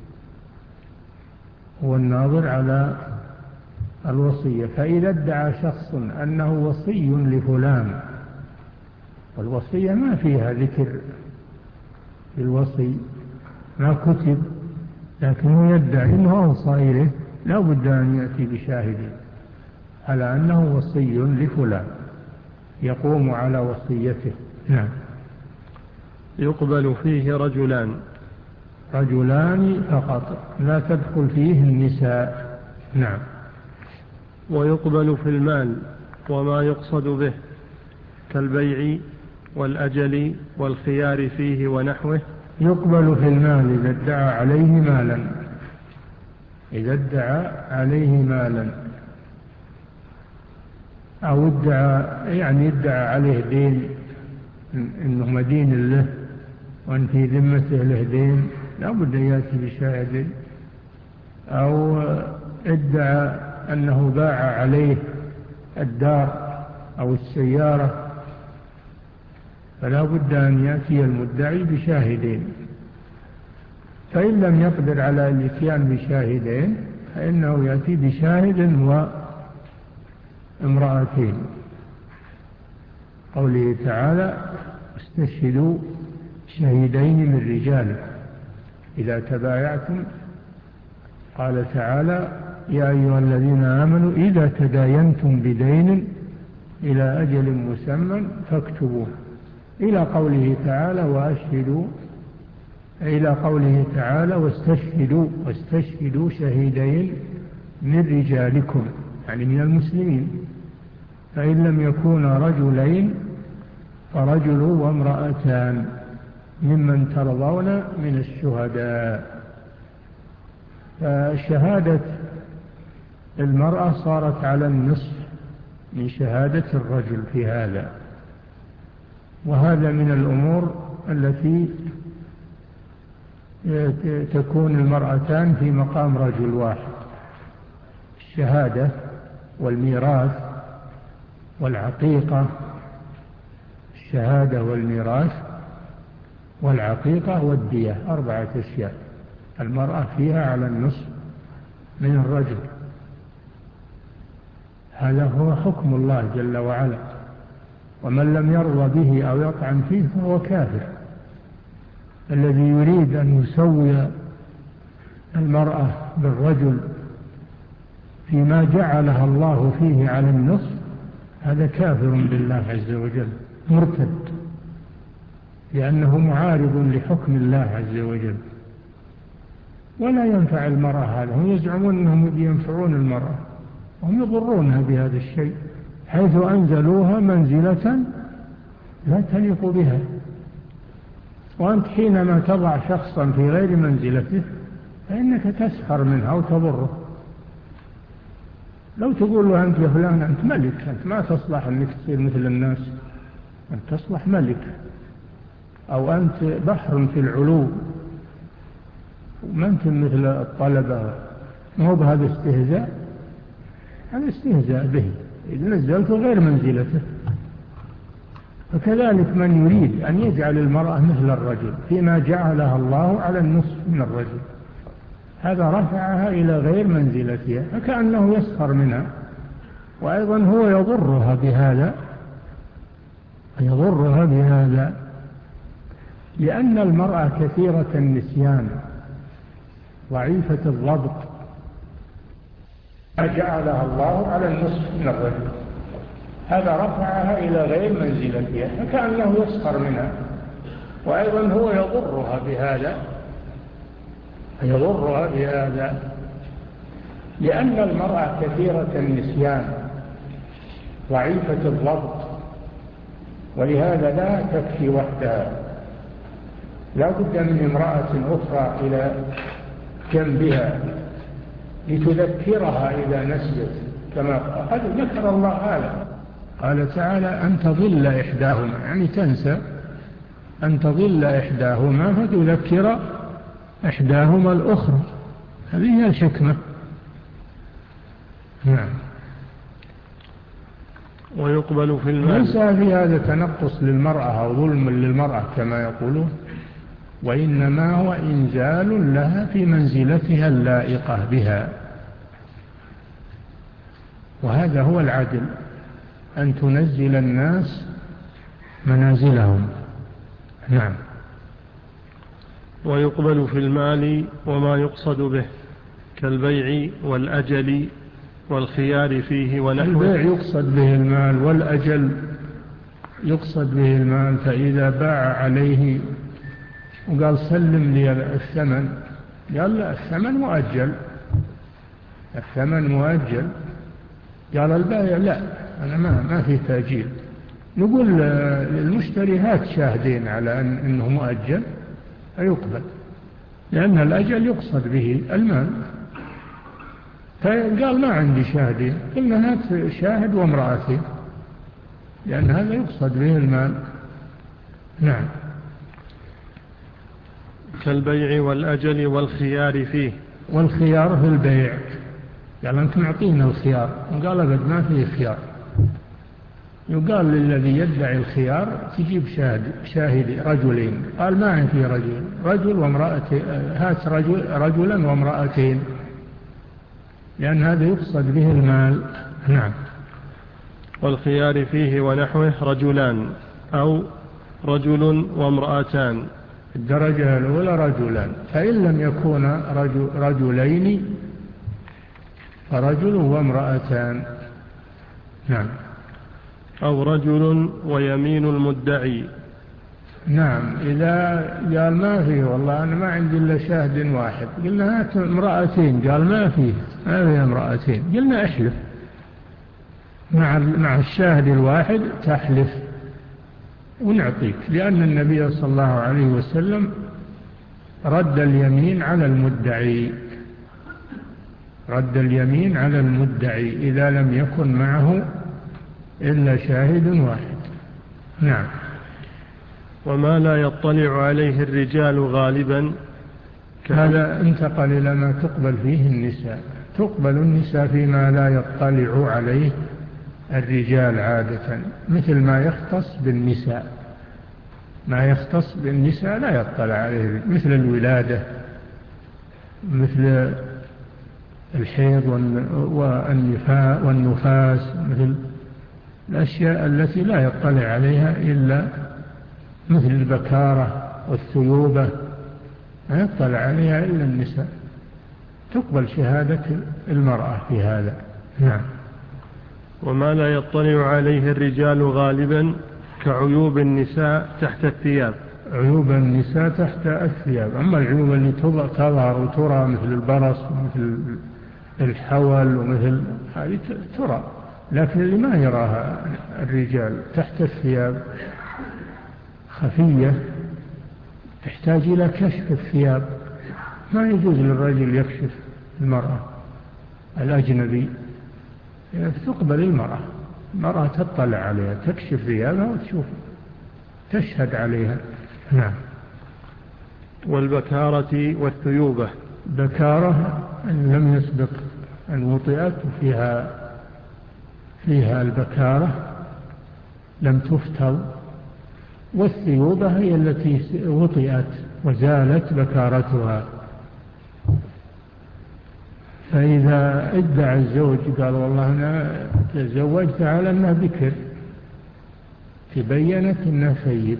S2: هو الناظر على الوصية. فإذا ادعى شخص أنه وصي لفلان، والوصية ما فيها ذكر الوصي، ما كتب، لكنه يدعي أنه أوصى إليه، لا بد أن يأتي بشاهد على أنه وصي لفلان يقوم على وصيته. نعم.
S1: يقبل فيه رجلان.
S2: رجلان فقط، لا تدخل فيه النساء. نعم.
S1: ويقبل في المال وما يقصد به كالبيع والأجل والخيار فيه ونحوه.
S2: يقبل في المال إذا ادعى عليه مالا، إذا ادعى عليه مالا أو ادعى يعني ادعى عليه دين، إنه مدين له وأن في ذمته له دين، لا بد يأتي بشاهد. أو ادعى أنه باع عليه الدار أو السيارة، فلا بد أن يأتي المدعي بشاهدين. فإن لم يقدر على الاتيان بشاهدين فإنه يأتي بشاهد وامرأتين، قوله تعالى: استشهدوا شهيدين من رجالكم. إذا تبايعتم قال تعالى يا أيها الذين آمنوا إذا تداينتم بدين إلى أجل مسمى فاكتبوه، إلى قوله تعالى وأشهدوا، إلى قوله تعالى واستشهدوا واستشهدوا شهيدين من رجالكم، يعني من المسلمين، فإن لم يكونا رجلين فرجل وامرأتان ممن ترضون من الشهداء. فشهادة المرأة صارت على النصف من شهادة الرجل في هذا، وهذا من الأمور التي تكون المرأتان في مقام رجل واحد: الشهادة والميراث والعقيقة، الشهادة والميراث والعقيقة والدية، أربعة أشياء المرأة فيها على النصف من الرجل. هذا هو حكم الله جل وعلا، ومن لم يرضى به أو يطعن فيه فهو كافر. الذي يريد أن يسوي المرأة بالرجل فيما جعلها الله فيه على النصف هذا كافر بالله عز وجل، مرتد، لأنه معارض لحكم الله عز وجل. ولا ينفع المرأة هذا، هم يزعمون أنهم ينفعون المرأة وهم يضرونها بهذا الشيء، حيث أنزلوها منزلة لا تليق بها. وأنت حينما تضع شخصا في غير منزلته فإنك تسخر منها أو تضره. لو تقول له أنت يا فلان أنت ملك، أنت ما تصلح أنك تصير مثل الناس، أنت تصلح ملك، أو أنت بحر في العلو وما أنت مثل الطلبة، مو بهذا استهزاء، هذا استهزاء به إذا نزلته غير منزلته. فكذلك من يريد أن يجعل المرأة مثل الرجل فيما جعلها الله على النصف من الرجل، هذا رفعها إلى غير منزلتها فكأنه يسخر منها، وأيضا هو يضرها بهذا يضرها بهذا لأن المرأة كثيرة النسيان ضعيفة الضبط، جعلها الله على النصف من الرجل، هذا رفعها إلى غير منزلتها فكأنه يسخر منها، وأيضا هو يضرها بهذا يضرها بهذا لأن المرأة كثيرة النسيان ضعيفة الضبط، ولهذا لا تكفي وحدها، لا بد من امرأة أخرى إلى جنبها لتذكرها إذا نسيت، كما قد ذكر الله هذا، قال تعالى أن تضل إحداهما، يعني تنسى، أن تضل إحداهما فتذكر إحداهما الأخرى، هذه هي الحكمة. نعم.
S1: ويقبل في المال.
S2: ليس في هذا تنقص للمرأة أو ظلم للمرأة كما يقولون، وإنما هو إنزال لها في منزلتها اللائقة بها، وهذا هو العدل، أن تنزل الناس منازلهم. نعم.
S1: ويقبل في المال وما يقصد به كالبيع والأجل والخيار فيه ونحوه.
S2: البيع يقصد به المال، والأجل يقصد به المال، فإذا باع عليه وقال سلم لي الثمن، قال لا الثمن مؤجل، الثمن مؤجل، قال البائع لا أنا ما ما في تأجيل، نقول للمشتري هات شاهدين على أن أنه مؤجل فيقبل، لأن الأجل يقصد به المال. فقال ما عندي شاهدين، قلنا هات شاهد وامرأتين، لأن هذا يقصد به المال. نعم.
S1: كالبيع والأجل والخيار فيه.
S2: والخيار في البيع، قال أنتم معطينا الخيار، قال أبد ما فيه خيار، يقال للذي يدعي الخيار تجيب شاهد شاهد رجلين، قال ما عندي رجل رجل وامرأتين، هات رجل رجلا وامرأتين، لأن هذا يقصد به المال. نعم.
S1: والخيار فيه ونحوه رجلان أو رجل وامرأتان
S2: الدرجة الأولى رجلان، فإن لم يكون رجل رجلين فرجل وامرأتان. نعم.
S1: أو رجل ويمين المدعي.
S2: نعم. إذا قال ما فيه والله أنا ما عندي إلا شاهد واحد، قلنا هات امرأتين، قال ما فيه ما فيه امرأتين، قلنا احلف مع مع الشاهد الواحد تحلف ونعطيك، لأن النبي صلى الله عليه وسلم رد اليمين على المدعي رد اليمين على المدعي إذا لم يكن معه إلا شاهد واحد. نعم.
S1: وما لا يطلع عليه الرجال غالبا.
S2: هذا انتقل إلى ما تقبل فيه النساء. تقبل النساء فيما لا يطلع عليه الرجال عادة، مثل ما يختص بالنساء. ما يختص بالنساء لا يطلع عليه، مثل الولادة، مثل الحيض والنفاس، مثل الأشياء التي لا يطلع عليها إلا مثل البكارة والثيوبة، ما يطلع عليها إلا النساء. تقبل شهادة المرأة في هذا. نعم.
S1: وما لا يطلع عليه الرجال غالبا كعيوب النساء تحت الثياب.
S2: عيوب النساء تحت الثياب. أما العيوب اللي تظهر وترى مثل البرص ومثل الحول ومثل هذه ترى، لكن اللي ما يراها الرجال تحت الثياب خفية تحتاج إلى كشف الثياب. ما يجوز للرجل يكشف المرأة الأجنبي، تقبل المرأة المرأة تطلع عليها، تكشف ثيابها وتشوف، تشهد عليها. نعم.
S1: والبكارة والثيوبة.
S2: بكارة أن لم يسبق أن وطئت وفيها فيها البكارة لم تفتض، والثيوبة هي التي وطئت وزالت بكارتها. فإذا ادعى الزوج قال والله أنا تزوجت على أنها بكر، تبينت أنها ثيب،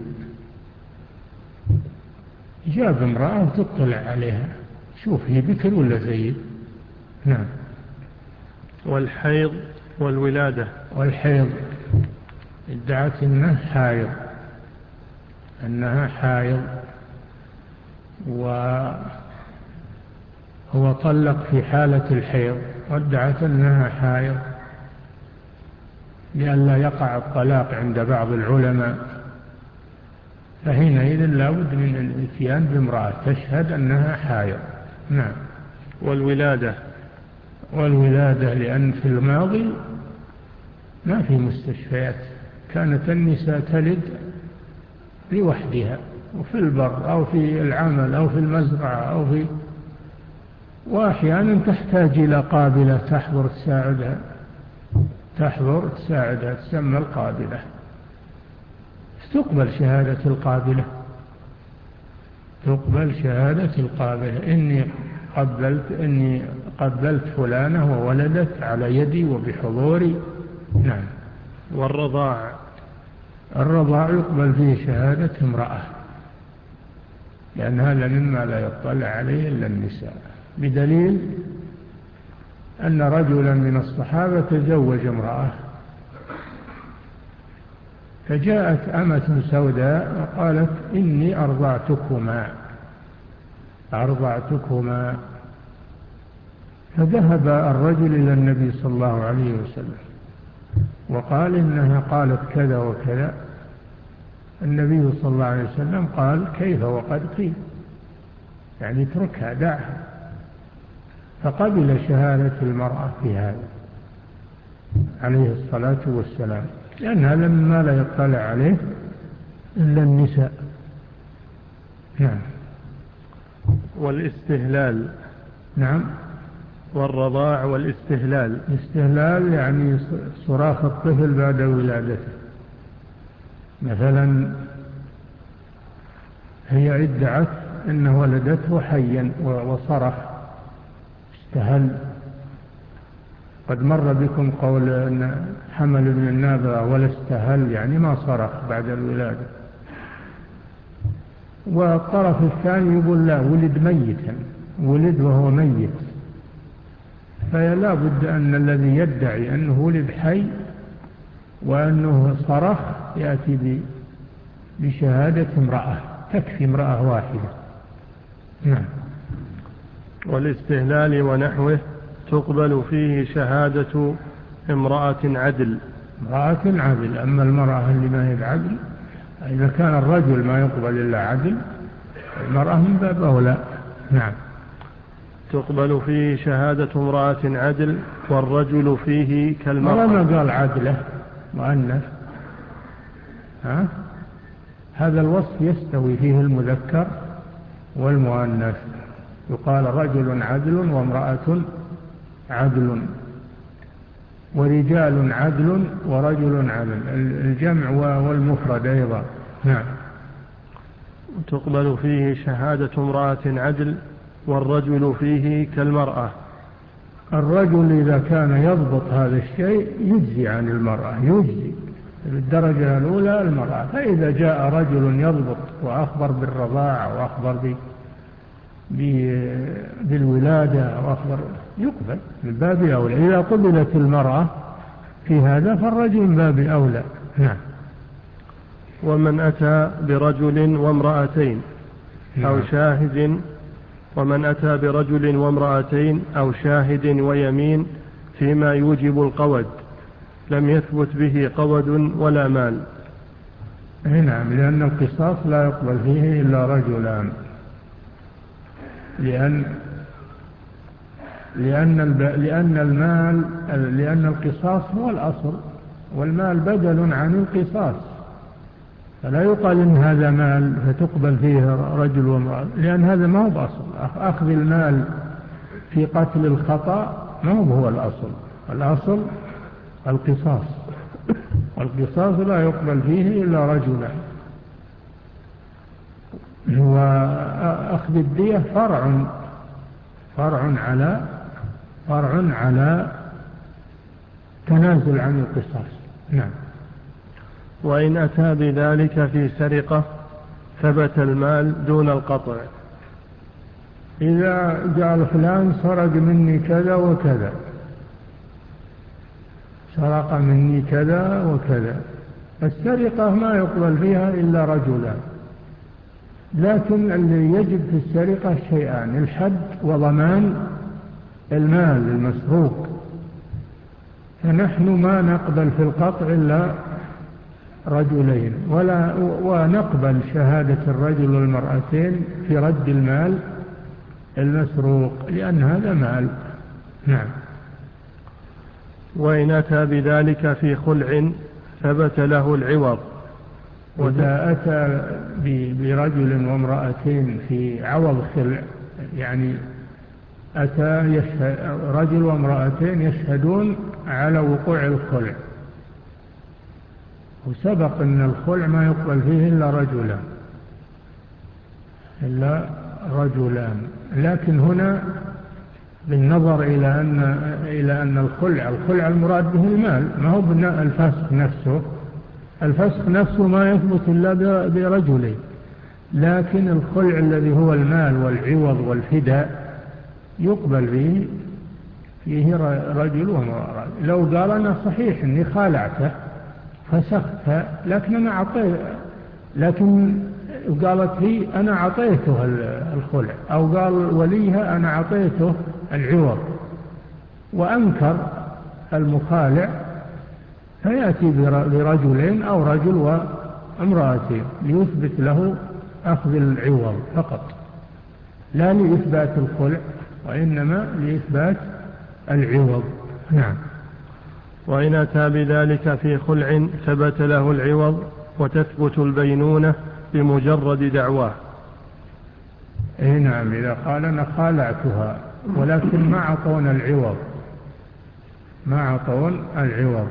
S2: جاب امرأة وتطلع عليها شوف هي بكر ولا ثيب. نعم.
S1: والحيض والولادة.
S2: والحيض ادعت أنها حائض أنها حائض وهو طلق في حالة الحيض، وادعت أنها حائض لئلا يقع الطلاق عند بعض العلماء، فحينئذ لا بد من الاتيان بامرأة تشهد أنها حائض. نعم.
S1: والولادة.
S2: والولادة لأن في الماضي ما في مستشفيات، كانت النساء تلد لوحدها وفي البر أو في العمل أو في المزرعة أو في، وأحيانا تحتاج إلى قابلة تحضر تساعدها تحضر تساعدها تسمى القابلة، تقبل شهادة القابلة تقبل شهادة القابلة إني قبلت إني قبلت فلانة وولدت على يدي وبحضوري. نعم.
S1: والرضاع.
S2: الرضاع يقبل فيه شهادة امرأة، لأن هذا مما لا يطلع عليه إلا النساء، بدليل أن رجلا من الصحابة تزوج امرأة، فجاءت أمة سوداء وقالت إني أرضعتكما أرضعتكما فذهب الرجل إلى النبي صلى الله عليه وسلم وقال إنها قالت كذا وكذا. النبي صلى الله عليه وسلم قال كيف وقد قيل، يعني اتركها دعها، فقبل شهادة المرأة في هذا عليه الصلاة والسلام، لأنها لما لا يطلع عليه إلا النساء. نعم.
S1: والاستهلال.
S2: نعم.
S1: والرضاع والاستهلال.
S2: الاستهلال يعني صراخ الطفل بعد ولادته، مثلا هي ادعت أنه ولدته حيا وصرخ استهل. قد مر بكم قول أن حمل من النابغة ولا استهل، يعني ما صرخ بعد الولادة. والطرف الثاني يقول لا، ولد ميتا، ولد وهو ميت. فلا بد أن الذي يدعي أنه ولد حي وأنه صرخ يأتي بشهادة امرأة، تكفي امرأة واحدة. نعم.
S1: والاستهلال ونحوه تقبل فيه شهادة امرأة عدل.
S2: امرأة عدل. أما المرأة اللي ما هي عدل، إذا كان الرجل ما يقبل إلا عدل، المرأة من باب أولى. نعم.
S1: تقبل فيه شهادة امرأة عدل والرجل فيه كالمرأة.
S2: ما قال عدلة مؤنث، ها؟ هذا الوصف يستوي فيه المذكر والمؤنث. يقال رجل عدل وامرأة عدل، ورجال عدل ورجل عدل، الجمع والمفرد أيضا. نعم.
S1: تقبل فيه شهادة امرأة عدل والرجل فيه كالمرأة.
S2: الرجل إذا كان يضبط هذا الشيء يجزي عن المرأة، يجزي بالدرجة الأولى المرأة. فإذا جاء رجل يضبط وأخبر بالرضاعة وأخبر بالولادة وأخبر، يقبل من باب أولى. إذا قبلت المرأة في هذا فالرجل من باب أولى. نعم.
S1: ومن أتى برجل وامرأتين أو شاهد ومن أتى برجل وامرأتين أو شاهد ويمين فيما يوجب القود لم يثبت به قود ولا مال.
S2: نعم، لأن القصاص لا يقبل فيه إلا رجلان، لأن لأن لأن المال لأن القصاص هو الأصل والمال بدل عن القصاص، فلا يقال إن هذا مال فتقبل فيه رجل وامرأة، لأن هذا ما هو بأصل. أخذ المال في قتل الخطأ ما هو هو الأصل. الأصل القصاص، والقصاص لا يقبل فيه إلا رجلا. وأخذ الدية فرع فرع على فرع على تنازل عن القصاص. نعم.
S1: وإن أتى بذلك في سرقة ثبت المال دون القطع.
S2: إذا قال فلان سرق مني كذا وكذا، سرق مني كذا وكذا، السرقة ما يقبل فيها إلا رجلا. لكن اللي يجب في السرقة شيئان: الحد وضمان المال المسروق. فنحن ما نقبل في القطع إلا رجلين، ولا ونقبل شهادة الرجل والمرأتين في رد المال المسروق، لأن هذا مال. نعم.
S1: وإن أتى بذلك في خلع ثبت له العوض.
S2: وإذا أتى برجل وامرأتين في عوض خلع، يعني أتى يشهد رجل وامرأتين يشهدون على وقوع الخلع، وسبق أن الخلع ما يقبل فيه إلا رجلان إلا رجلان لكن هنا بالنظر إلى أن إلى أن الخلع الخلع المراد به المال، ما هو الفسخ نفسه. الفسخ نفسه ما يثبت إلا برجلين، لكن الخلع الذي هو المال والعوض والفداء يقبل به فيه رجل وامرأة. لو قال أنا صحيح أني خالعته فسخت، لكن أنا أعطيه، لكن قالت هي أنا أعطيته الخلع، أو قال وليها أنا أعطيته العوض، وأنكر المخالع، فيأتي برجلين أو رجل وامرأتين ليثبت له أخذ العوض فقط، لا لإثبات الخلع وإنما لإثبات العوض. نعم.
S1: وإن أتى بذلك في خلع ثبت له العوض وتثبت البينونة بمجرد دعواه.
S2: إيه نعم، إذا قال أنا خالعتها ولكن ما عطونا العوض، ما عطون العوض،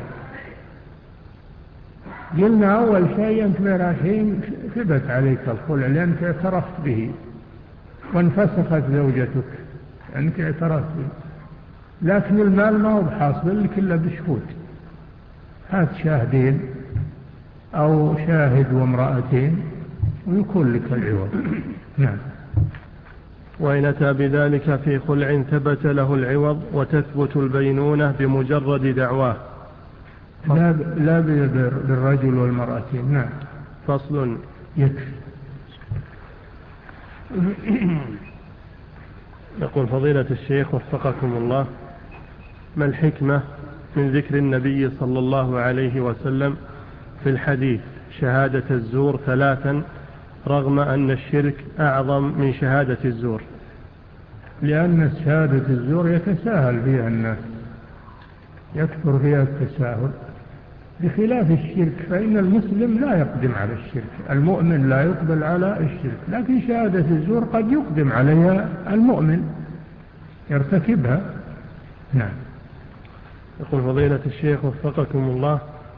S2: قلنا أول شيء أنت رايحين ثبت عليك الخلع لأنك اعترفت به وانفسخت زوجتك لأنك اعترفت به، لكن المال ما هو بحاصل لك إلا بشهود. هات شاهدين أو شاهد وامرأتين ويكون لك العوض. نعم.
S1: وإن أتى بذلك في خلع ثبت له العوض وتثبت البينونة بمجرد دعواه.
S2: لا لا بالرجل والمرأتين. نعم.
S1: فصل.
S2: يكفي.
S1: يقول فضيلة الشيخ وفقكم الله: ما الحكمة من ذكر النبي صلى الله عليه وسلم في الحديث شهادة الزور ثلاثا رغم أن الشرك أعظم من شهادة الزور؟
S2: لأن شهادة الزور يتساهل فيها الناس، يكثر فيها التساهل، بخلاف الشرك فإن المسلم لا يقدم على الشرك، المؤمن لا يقبل على الشرك، لكن شهادة الزور قد يقدم عليها المؤمن يرتكبها. نعم.
S1: يقول فضيلة الشيخ وفقكم الله: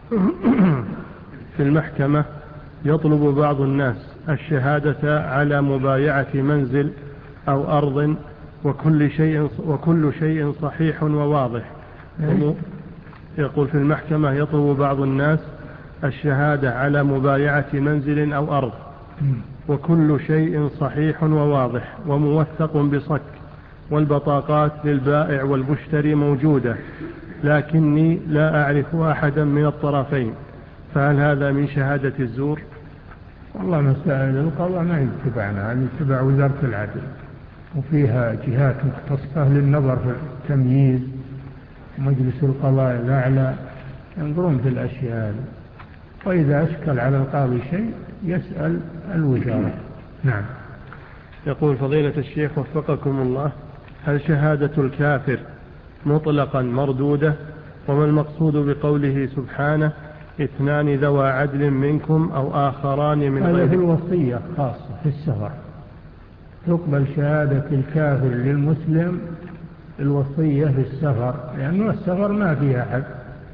S1: في المحكمة يطلب بعض الناس الشهادة على مبايعة منزل أو أرض وكل شيء, وكل شيء صحيح وواضح. يقول في المحكمة يطلب بعض الناس الشهادة على مبايعة منزل أو أرض وكل شيء صحيح وواضح وموثق بصك، والبطاقات للبائع والمشتري موجودة، لكني لا أعرف أحدا من الطرفين، فهل هذا من شهادة الزور؟
S2: والله مسائل القضاء ما يتبعنا، هذه تبع وزارة العدل، وفيها جهات مختصة للنظر في التمييز، مجلس القضاء الأعلى ينظرون في الأشياء هذه، وإذا أشكل على القاضي شيء يسأل الوزارة. نعم.
S1: يقول فضيلة الشيخ وفقكم الله: هل شهادة الكافر مطلقا مردودة؟ وما المقصود بقوله سبحانه اثنان ذوى عدل منكم أو آخران من غيركم؟
S2: هذا في الوصية خاصة في السفر، تقبل شهادة الكافر للمسلم الوصية في السفر، لأنه السفر ما فيها حد،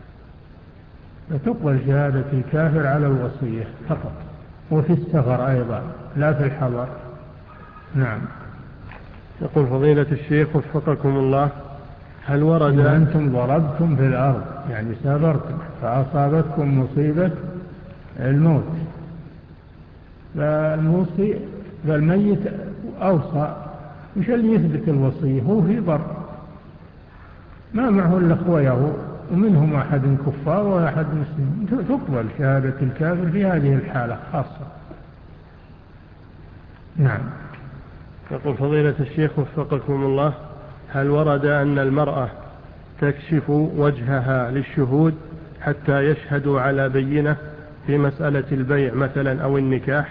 S2: فتقبل شهادة الكافر على الوصية فقط، وفي السفر أيضا لا في الحضر. نعم.
S1: يقول فضيلة الشيخ وفقكم الله: هل ورد
S2: إذا أنتم ضربتم في الأرض يعني سافرتم فأصابتكم مصيبة الموت، فالموصي فالميت أوصى، وش اللي يثبت الوصية؟ هو في بر ما معه إلا أخويه ومنهم أحد كفار وأحد مسلم، تقبل شهادة الكافر في هذه الحالة خاصة. نعم.
S1: يقول فضيلة الشيخ وفقكم الله: هل ورد أن المرأة تكشف وجهها للشهود حتى يشهدوا على بينة في مسألة البيع مثلا أو النكاح؟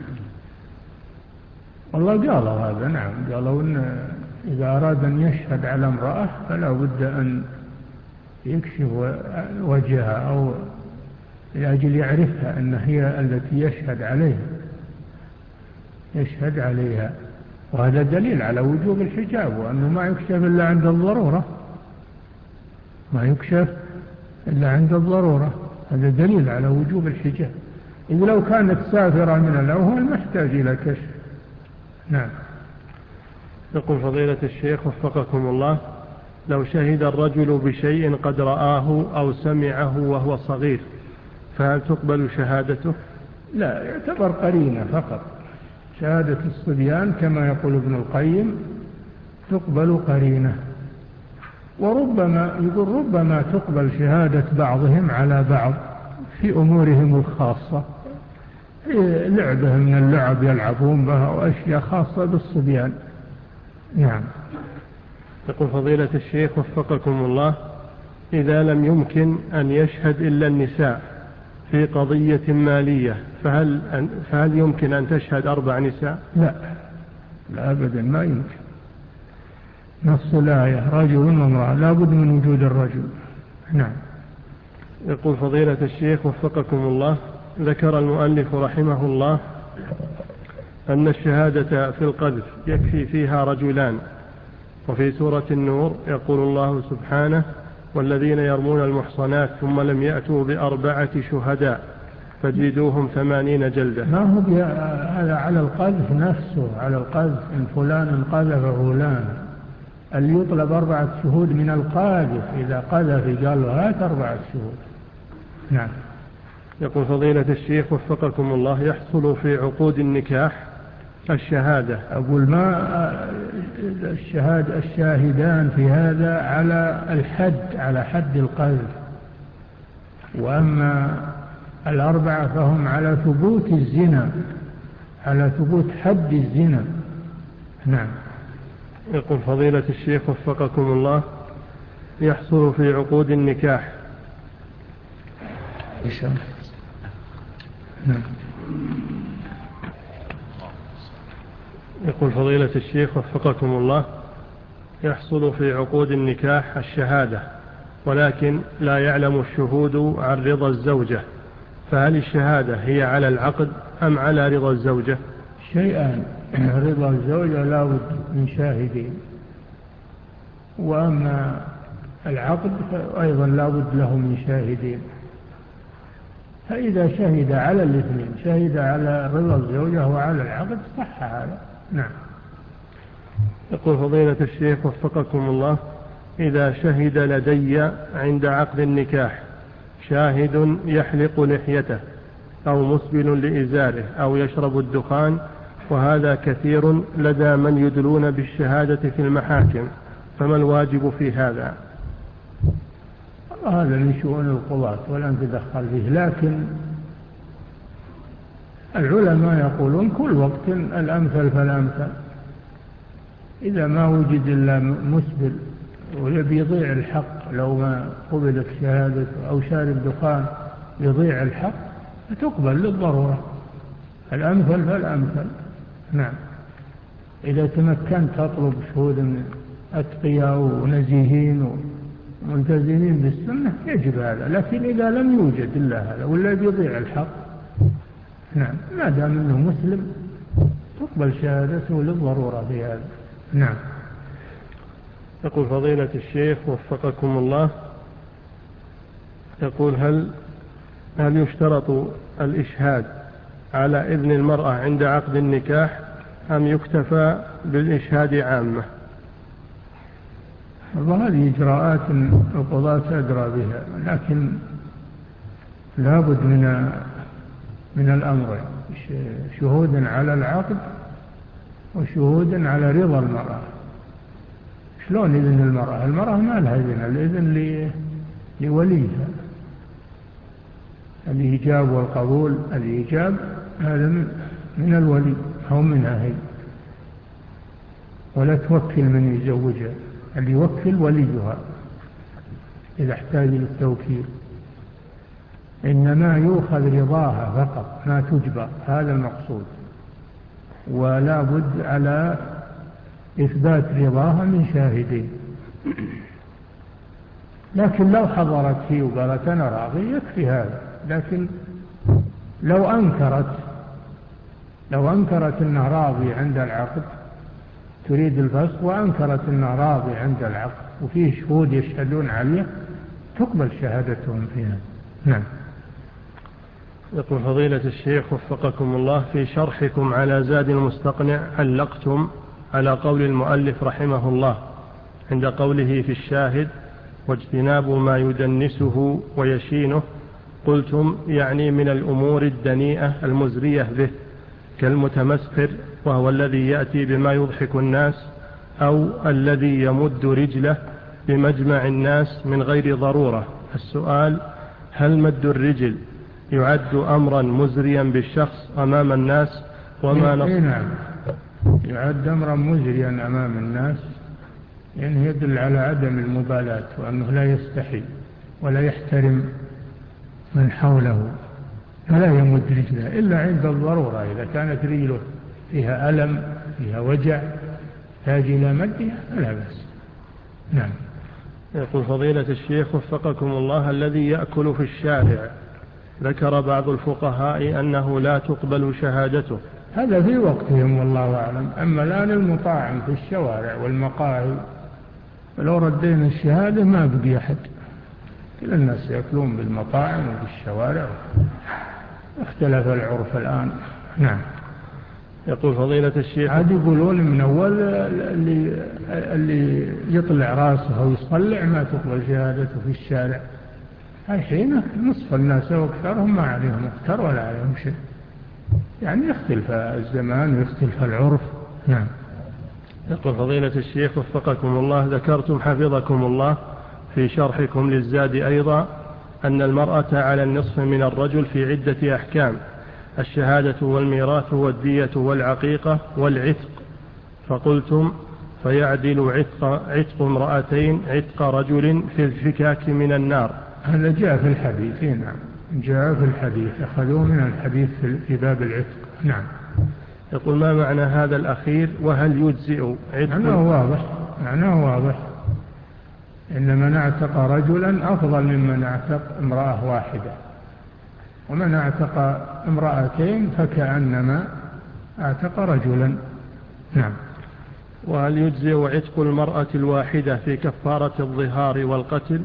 S2: والله قالوا هذا. نعم، قالوا إن إذا أراد أن يشهد على امرأة فلا بد أن يكشف وجهها أو لأجل يعرفها أن هي التي يشهد عليها يشهد عليها وهذا دليل على وجوب الحجاب، وأنه ما يكشف إلا عند الضرورة، ما يكشف إلا عند الضرورة، هذا دليل على وجوب الحجاب. إذا لو كانت سافرة من الأول ما يحتاج إلى كشف. نعم.
S1: يقول فضيلة الشيخ وفقكم الله: لو شهد الرجل بشيء قد رآه أو سمعه وهو صغير فهل تقبل شهادته؟
S2: لا، يعتبر قرينة فقط. شهادة الصبيان كما يقول ابن القيم تقبل قرينة، وربما يقول ربما تقبل شهادة بعضهم على بعض في أمورهم الخاصة، في لعبة من اللعب يلعبون بها وأشياء خاصة بالصبيان. نعم.
S1: يقول فضيلة الشيخ وفقكم الله: إذا لم يمكن أن يشهد إلا النساء في قضية مالية فهل, فهل يمكن أن تشهد أربع نساء؟
S2: لا، لا أبدا ما يمكن. نص الآية رجل وامرأة لا بد من وجود الرجل. نعم.
S1: يقول فضيلة الشيخ وفقكم الله: ذكر المؤلف رحمه الله أن الشهادة في القذف يكفي فيها رجلان، وفي سورة النور يقول الله سبحانه: والذين يرمون المحصنات ثم لم يأتوا بأربعة شهداء فجلدوهم ثمانين جلدة.
S2: ما هو هذا على القذف نفسه، على القذف إن فلان قذف فلان اللي يطلب أربعة شهود من القاذف، إذا قذف قال له هات أربعة شهود. نعم.
S1: يقول فضيلة الشيخ وفقكم الله، يحصل في عقود النكاح الشهادة.
S2: أقول ما الشهادة الشاهدان في هذا على الحد، على حد القذف، وأما الأربعة فهم على ثبوت الزنا، على ثبوت حد الزنا. نعم.
S1: يقول فضيلة الشيخ وفقكم الله، يحصل في عقود النكاح.
S2: نعم.
S1: يقول فضيلة الشيخ وفقكم الله، يحصل في عقود النكاح الشهادة، ولكن لا يعلم الشهود عن رضا الزوجة، فهل الشهادة هي على العقد أم على رضا الزوجة؟
S2: شيئان، رضا الزوجة لا بد من شاهدين، وأما العقد أيضا لا بد له من شاهدين. فإذا شهد على الاثنين، شهد على رضا الزوجة وعلى العقد، صح هذا. نعم.
S1: يقول فضيلة الشيخ وفقكم الله، إذا شهد لدي عند عقد النكاح شاهد يحلق لحيته أو مسبل لإزاره أو يشرب الدخان، وهذا كثير لدى من يدلون بالشهادة في المحاكم، فما الواجب في هذا؟
S2: هذا من شؤون القضاة ولا نتدخل فيه، لكن العلماء يقولون كل وقت الأمثل فالأمثل. إذا ما وجد إلا مسبل ويبي يضيع الحق، لو ما قبلت شهادته أو شارب دخان يضيع الحق، فتقبل للضرورة، الأمثل فالأمثل. نعم. إذا تمكنت تطلب شهود أتقياء ونزيهين وملتزمين بالسنة يجب هذا، لكن إذا لم يوجد إلا هذا ولا يضيع الحق، نعم، ما دام أنه مسلم تقبل شهادته للضرورة في هذا. نعم.
S1: يقول فضيلة الشيخ وفقكم الله، يقول هل هل يشترط الإشهاد على إذن المرأة عند عقد النكاح أم يكتفى بالإشهاد عامة؟
S2: وهذه إجراءات القضاة أدرى بها، لكن لابد من من الأمر، شهود على العقد وشهود على رضا المرأة. شلون إذن المرأة؟ المرأة ما لها إذن، الإذن لوليها، الإيجاب والقبول. الإيجاب هذا من الولي أو منها هي، ولا توكل من يزوجها، اللي يوكل وليها إذا احتاج للتوكيل، إنما يؤخذ رضاها فقط، ما تجبر، هذا المقصود. ولا بد على إثبات رضاها من شاهدين. لكن لو حضرت فيه وقالت أنا راضي يكفي هذا، لكن لو أنكرت لو أنكرت أنها راضي عند العقد، تريد الفسخ وأنكرت أنها راضي عند العقد وفيه شهود يشهدون عليه، تقبل شهادتهم فيها. نعم.
S1: يقول فضيلة الشيخ وفقكم الله، في شرحكم على زاد المستقنع علقتم على قول المؤلف رحمه الله عند قوله في الشاهد واجتناب ما يدنسه ويشينه، قلتم يعني من الأمور الدنيئة المزرية به كالمتمسخر وهو الذي يأتي بما يضحك الناس، أو الذي يمد رجله بمجمع الناس من غير ضرورة. السؤال: هل مد الرجل يعد أمرا مزريا بالشخص أمام الناس؟ وما نص...
S2: نعم، يعد أمرا مزريا أمام الناس، يعني يدل على عدم المبالاة وأنه لا يستحي ولا يحترم من حوله، فلا يمد رجله إلا عند الضرورة، إذا كانت رجله فيها ألم فيها وجع تحتاج إلى مدها فلا بأس. نعم.
S1: يقول فضيلة الشيخ وفقكم الله، الذي يأكل في الشارع ذكر بعض الفقهاء أنه لا تقبل شهادته.
S2: هذا في وقتهم والله أعلم، أما الآن المطاعم في الشوارع والمقاهي لو ردينا الشهادة ما بقي أحد، كل الناس يأكلون بالمطاعم وبالشوارع، اختلف العرف الآن. نعم.
S1: يقول فضيلة الشيخ،
S2: عاد يقولون من أول اللي, اللي يطلع راسه أو يصلع ما تقبل شهادته في الشارع، الحين نصف الناس وأكثرهم ما عليهم أكثر ولا عليهم شيء، يعني يختلف الزمان ويختلف العرف. نعم.
S1: يقول فضيلة الشيخ وفقكم الله، ذكرتم حفظكم الله في شرحكم للزاد أيضا أن المرأة على النصف من الرجل في عدة أحكام: الشهادة والميراث والدية والعقيقة والعتق، فقلتم فيعدل عتق, عتق امرأتين عتق رجل في الفكاك من النار.
S2: هذا جاء في الحديث. نعم، جاء في الحديث، أخذوه من الحديث في باب العتق. نعم.
S1: يقول ما معنى هذا الأخير، وهل يجزئ عتق؟
S2: معناه واضح، معناه واضح، إن من اعتق رجلا أفضل ممن اعتق امرأة واحدة، ومن اعتق امرأتين فكأنما اعتق رجلا. نعم.
S1: وهل يجزئ عتق المرأة الواحدة في كفارة الظهار والقتل؟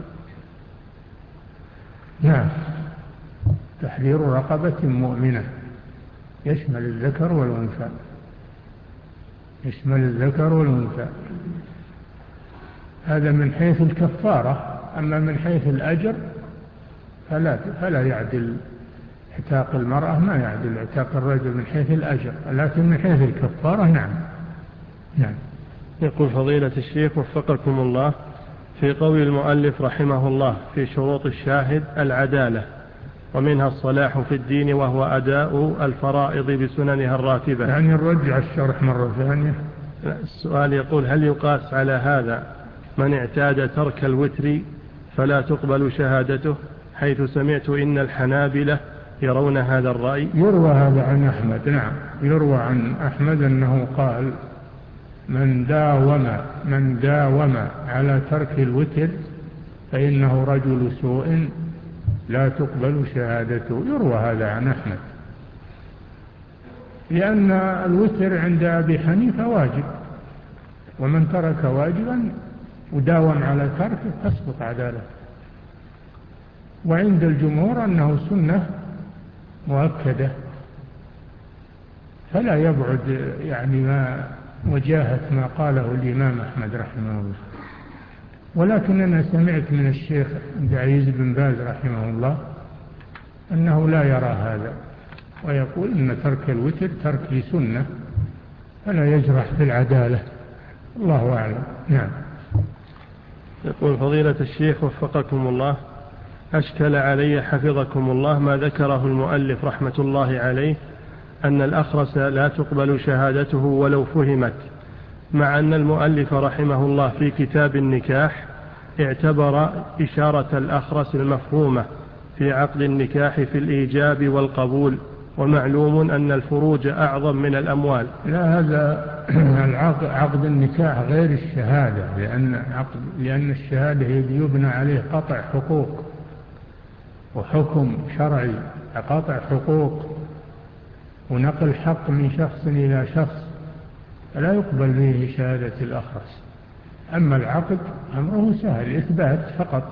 S2: نعم، تحرير رقبة مؤمنة يشمل الذكر والأنثى، يشمل الذكر والأنثى. هذا من حيث الكفارة، أما من حيث الأجر فلا فلا يعدل اعتاق المرأة، ما يعدل اعتاق الرجل من حيث الأجر، لكن من حيث الكفارة نعم. نعم.
S1: يقول فضيلة الشيخ وفقكم الله، في قول المؤلف رحمه الله في شروط الشاهد العدالة، ومنها الصلاح في الدين وهو أداء الفرائض بسننها الراتبة.
S2: يعني نرجع الشرح مرة ثانية.
S1: السؤال يقول هل يقاس على هذا من اعتاد ترك الوتر فلا تقبل شهادته، حيث سمعت إن الحنابلة يرون هذا الرأي؟
S2: يروى هذا عن أحمد. نعم، يروى عن أحمد أنه قال من داوم من داوم على ترك الوتر فإنه رجل سوء لا تقبل شهادته. يروى هذا عن أحمد، لأن الوتر عند أبي حنيفة واجب، ومن ترك واجبا وداوم على تركه تسقط عدالته، وعند الجمهور أنه سنة مؤكدة، فلا يبعد يعني ما وجاهة ما قاله الإمام أحمد رحمه الله. ولكن أنا سمعت من الشيخ عبد العزيز بن باز رحمه الله أنه لا يرى هذا، ويقول أن ترك الوتر ترك لسنة فلا يجرح في العدالة. الله أعلم. نعم.
S1: يقول فضيلة الشيخ وفقكم الله، أشكل علي حفظكم الله ما ذكره المؤلف رحمة الله عليه أن الأخرس لا تقبل شهادته ولو فهمت، مع أن المؤلف رحمه الله في كتاب النكاح اعتبر إشارة الأخرس المفهومة في عقد النكاح في الإيجاب والقبول، ومعلوم أن الفروج أعظم من الأموال.
S2: لا، هذا عقد النكاح غير الشهادة، لأن, عقد لأن الشهادة يبنى عليه قطع حقوق وحكم شرعي، قطع حقوق ونقل حق من شخص إلى شخص، فلا يقبل به شهادة الأخرس. أما العقد أمره سهل، إثبات فقط،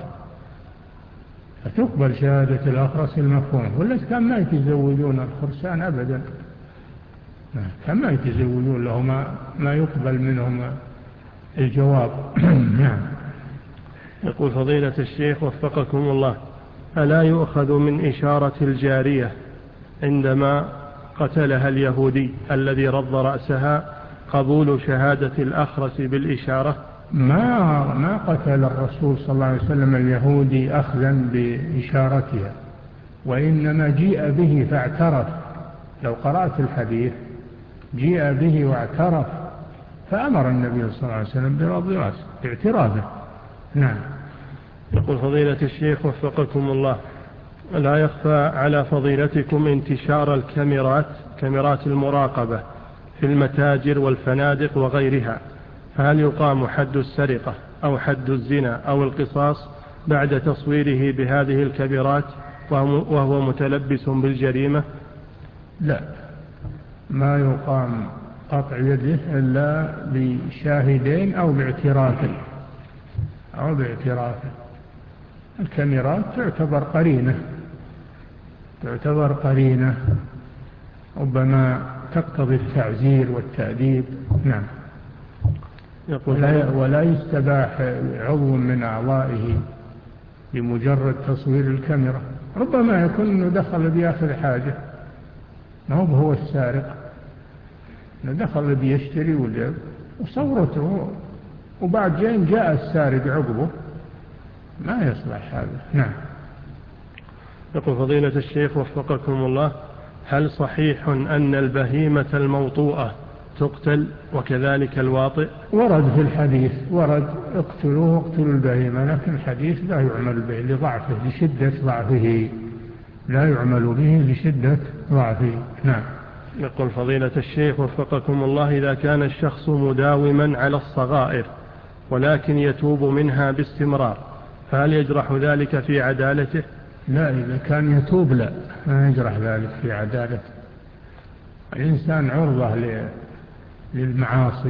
S2: فتقبل شهادة الأخرس المفهوم. ولا كان ما يتزوجون الخرسان أبدا، كان ما يتزوجون له ما, ما يقبل منهم الجواب. نعم.
S1: يقول فضيلة الشيخ وفقكم الله، ألا يؤخذ من إشارة الجارية عندما قتلها اليهودي الذي رض رأسها قبول شهادة الأخرس بالإشارة؟
S2: ما ما قتل الرسول صلى الله عليه وسلم اليهودي أخذا بإشارتها، وإنما جيء به فاعترف. لو قرأت الحديث جيء به واعترف، فأمر النبي صلى الله عليه وسلم برض رأسه باعترافه. نعم.
S1: يقول فضيلة الشيخ وفقكم الله، لا يخفى على فضيلتكم انتشار الكاميرات كاميرات المراقبة في المتاجر والفنادق وغيرها، فهل يقام حد السرقة أو حد الزنا أو القصاص بعد تصويره بهذه الكاميرات وهو متلبس بالجريمة؟
S2: لا، ما يقام قطع يده إلا بشاهدين أو باعترافه أو باعترافه. الكاميرات تعتبر قرينة تعتبر قرينة ربما تقتضي التعزير والتأديب. نعم. ولا, ولا يستباح عضو من أعضائه بمجرد تصوير الكاميرا. ربما يكون أنه دخل بياخذ حاجة، ما هو هو السارق، أنه دخل بيشتري وصورته، وبعد جاء جاء السارق عقبه، ما يصلح هذا. نعم.
S1: يقول فضيلة الشيخ وفقكم الله: هل صحيح أن البهيمة الموطوءة تقتل وكذلك الواطئ؟
S2: ورد في الحديث، ورد اقتلوه اقتلوا البهيمة، لكن الحديث لا يعمل به لضعفه، لشدة ضعفه، لا يعمل به لشدة ضعفه. نعم.
S1: يقول فضيلة الشيخ وفقكم الله: إذا كان الشخص مداوما على الصغائر ولكن يتوب منها باستمرار، فهل يجرح ذلك في عدالته؟
S2: لا، إذا كان يتوب لا، ما يجرح ذلك في عدالته. الإنسان عرضة للمعاصي،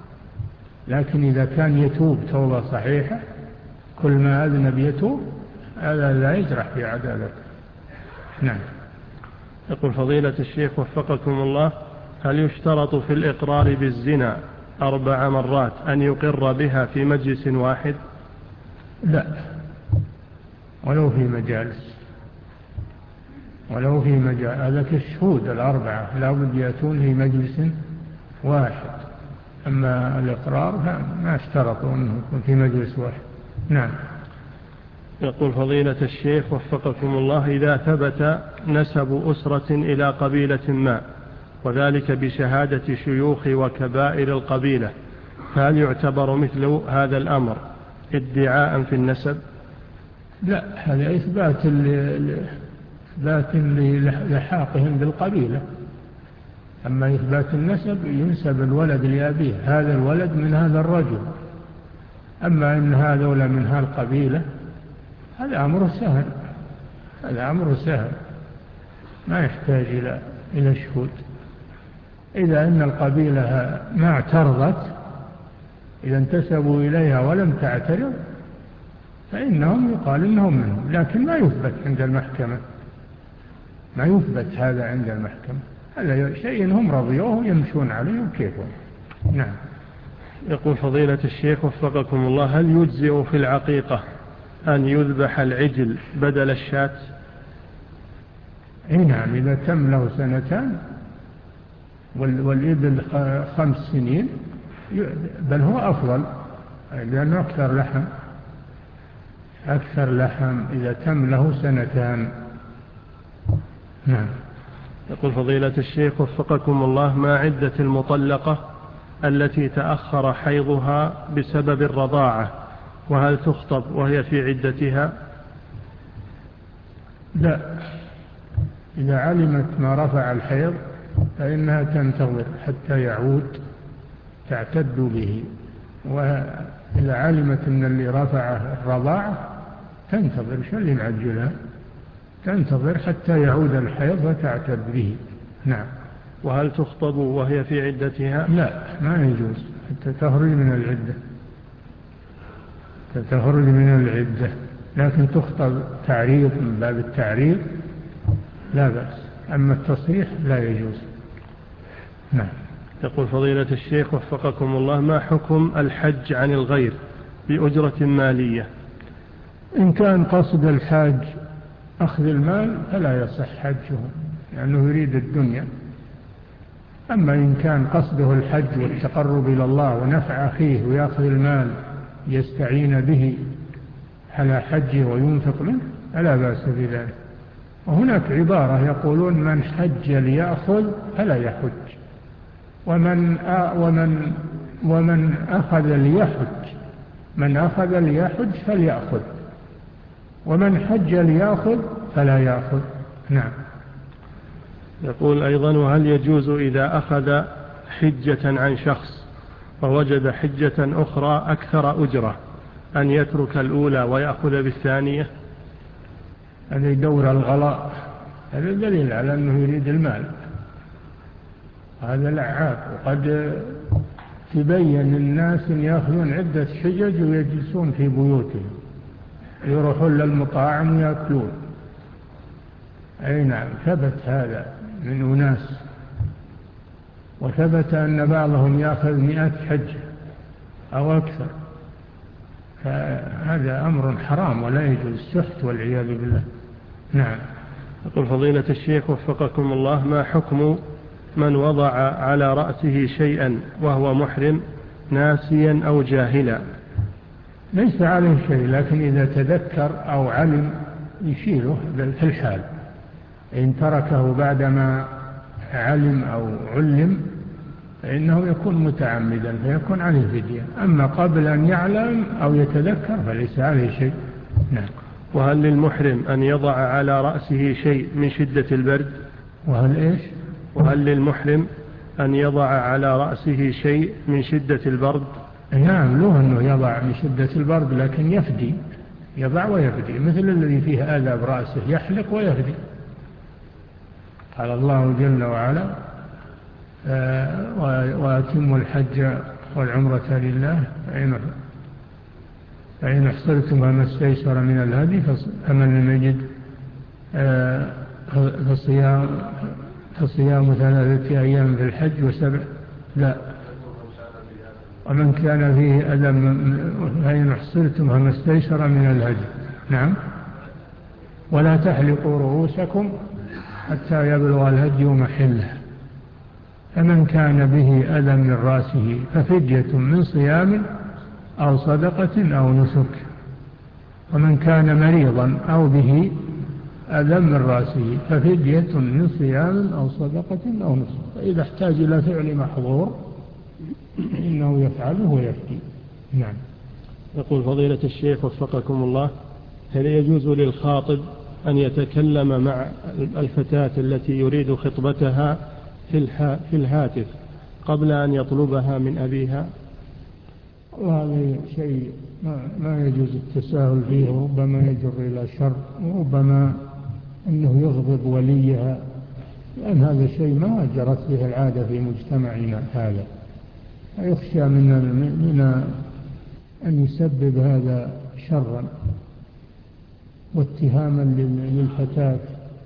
S2: لكن إذا كان يتوب توبة صحيحة كل ما أذنب يتوب، هذا لا يجرح في عدالته. نعم.
S1: يقول فضيلة الشيخ وفقكم الله: هل يشترط في الإقرار بالزنا أربع مرات أن يقر بها في مجلس واحد؟
S2: لا، ولو في مجالس، ولو في مجال، هذا كالشهود الأربعة لا بد يأتون في مجلس واحد، أما الإقرار ما اشترطوا أنه يكون في مجلس واحد. نعم.
S1: يقول فضيلة الشيخ وفقكم الله: إذا ثبت نسب أسرة إلى قبيلة ما وذلك بشهادة شيوخ وكبائر القبيلة، فهل يعتبر مثل هذا الأمر ادعاء في النسب؟
S2: لا، هذا إثبات إثبات للحاقهم بالقبيلة. أما إثبات النسب ينسب الولد لأبيه، هذا الولد من هذا الرجل، أما إن هذا ولا من هالقبيلة، هذا أمر سهل، هذا أمر سهل ما يحتاج إلى إلى شهود. إذا أن القبيلة ما اعترضت، إذا انتسبوا إليها ولم تعترض، فإنهم يقال إنهم منهم، لكن ما يثبت عند المحكمة، ما يثبت هذا عند المحكمة، هذا شيء هم رضيوه يمشون عليه وكيفهم. نعم.
S1: يقول فضيلة الشيخ وفقكم الله: هل يجزئ في العقيقة أن يذبح العجل بدل الشاة؟
S2: نعم، إذا تم له سنتان والإبل خمس سنين بل هو أفضل، لأنه أكثر لحم، أكثر لحم إذا تم له سنتان. نعم.
S1: يقول فضيلة الشيخ وفقكم الله: ما عدة المطلقة التي تأخر حيضها بسبب الرضاعة، وهل تخطب وهي في عدتها؟
S2: لا، إذا علمت ما رفع الحيض فإنها تنتظر حتى يعود تعتد به، وإذا علمت أن اللي رفع الرضاعة تنتظر، شو اللي معجلها، تنتظر حتى يعود الحيض وتعتد به. نعم.
S1: وهل تخطب وهي في عدتها؟
S2: لا، ما يجوز حتى تخرج من العدة، تخرج من العدة، لكن تخطب تعريض من باب التعريض لا بأس، أما التصريح لا يجوز. نعم.
S1: يقول فضيلة الشيخ وفقكم الله: ما حكم الحج عن الغير بأجرة مالية؟
S2: إن كان قصد الحاج أخذ المال فلا يصح حجه لأنه يريد الدنيا، أما إن كان قصده الحج والتقرب إلى الله ونفع أخيه ويأخذ المال يستعين به على حجه وينفق منه فلا بأس بذلك. وهناك عبارة يقولون: من حج ليأخذ فلا يحج، ومن ومن ومن أخذ ليحج، من أخذ ليحج فليأخذ، ومن حج ليأخذ فلا يأخذ. نعم.
S1: يقول أيضا: وهل يجوز إذا أخذ حجة عن شخص ووجد حجة أخرى أكثر أجرة أن يترك الأولى ويأخذ بالثانية؟
S2: هذا يدور الغلاء، هذا دليل على أنه يريد المال، هذا لعاب. وقد تبين الناس أن يأخذون عدة حجج ويجلسون في بيوتهم، يروحون للمطاعم ويأكلون. أي نعم، ثبت هذا من أناس، وثبت أن بعضهم يأخذ مئة حجة أو أكثر. فهذا أمر حرام ولا يجوز السحت والعياذ بالله. نعم.
S1: يقول فضيلة الشيخ وفقكم الله: ما حكم من وضع على رأسه شيئا وهو محرم ناسيا أو جاهلا؟
S2: ليس عليه شيء، لكن إذا تذكر أو علم يشيله في الحال. إن تركه بعدما علم أو علم فإنه يكون متعمدا فيكون عليه فدية، أما قبل أن يعلم أو يتذكر فليس عليه شيء. نعم.
S1: وهل للمحرم أن يضع على رأسه شيء من شدة البرد؟
S2: وهل إيش؟
S1: وهل للمحرم أن يضع على رأسه شيء من شدة البرد؟
S2: نعم، له أنه يضع من شدة البرد، لكن يفدي، يضع ويفدي، مثل الذي فيه آذى برأسه يحلق ويفدي. قال الله جل وعلا: وأتموا الحج والعمرة لله فإن احصرتم فما استيسر من الهدي فمن لم يجد فصيام فصيام ثلاثة أيام في الحج وسبع لا ومن كان فيه أذى فإن احصرتم فما استيسر من الهدي. نعم. ولا تحلقوا رؤوسكم حتى يبلغ الهدي محله، فمن كان به أذى من رأسه ففدية من صيام أو صدقة أو نسك، ومن كان مريضا أو به أذى من رأسه ففدية من صيام أو صدقة أو نسك. فإذا احتاج إلى فعل محظور إنه يفعله ويفدي. نعم.
S1: يقول فضيلة الشيخ وفقكم الله: هل يجوز للخاطب أن يتكلم مع الفتاة التي يريد خطبتها في الهاتف قبل أن يطلبها من أبيها؟
S2: هذا شيء ما يجوز التساهل فيه، ربما يجر إلى شر، وربما أنه يغضب وليها، لأن هذا شيء ما جرت به العادة في مجتمعنا هذا. يخشى من من أن يسبب هذا شرا واتهاما للفتاة،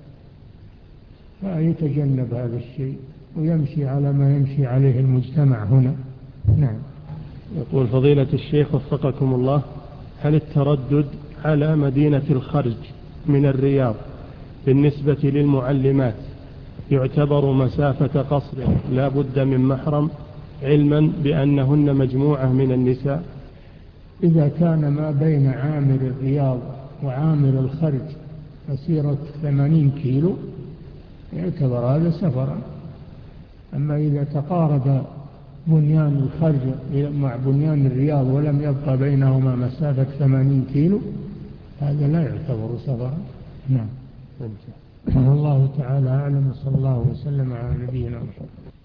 S2: فيتجنب هذا الشيء ويمشي على ما يمشي عليه المجتمع هنا. نعم.
S1: يقول فضيلة الشيخ وفقكم الله: هل التردد على مدينة الخرج من الرياض بالنسبة للمعلمات يعتبر مسافة قصر لا بد من محرم، علما بأنهن مجموعة من النساء؟
S2: إذا كان ما بين عامر الرياض وعامر الخرج مسيرة ثمانين كيلو يعتبر هذا سفرا. أما إذا تقارب بنيان الخرج مع بنيان الرياض ولم يبقى بينهما مسافة ثمانين كيلو هذا لا يعتبر سفرا. نعم. الله تعالى أعلم، صلى الله وسلم على نبينا محمد.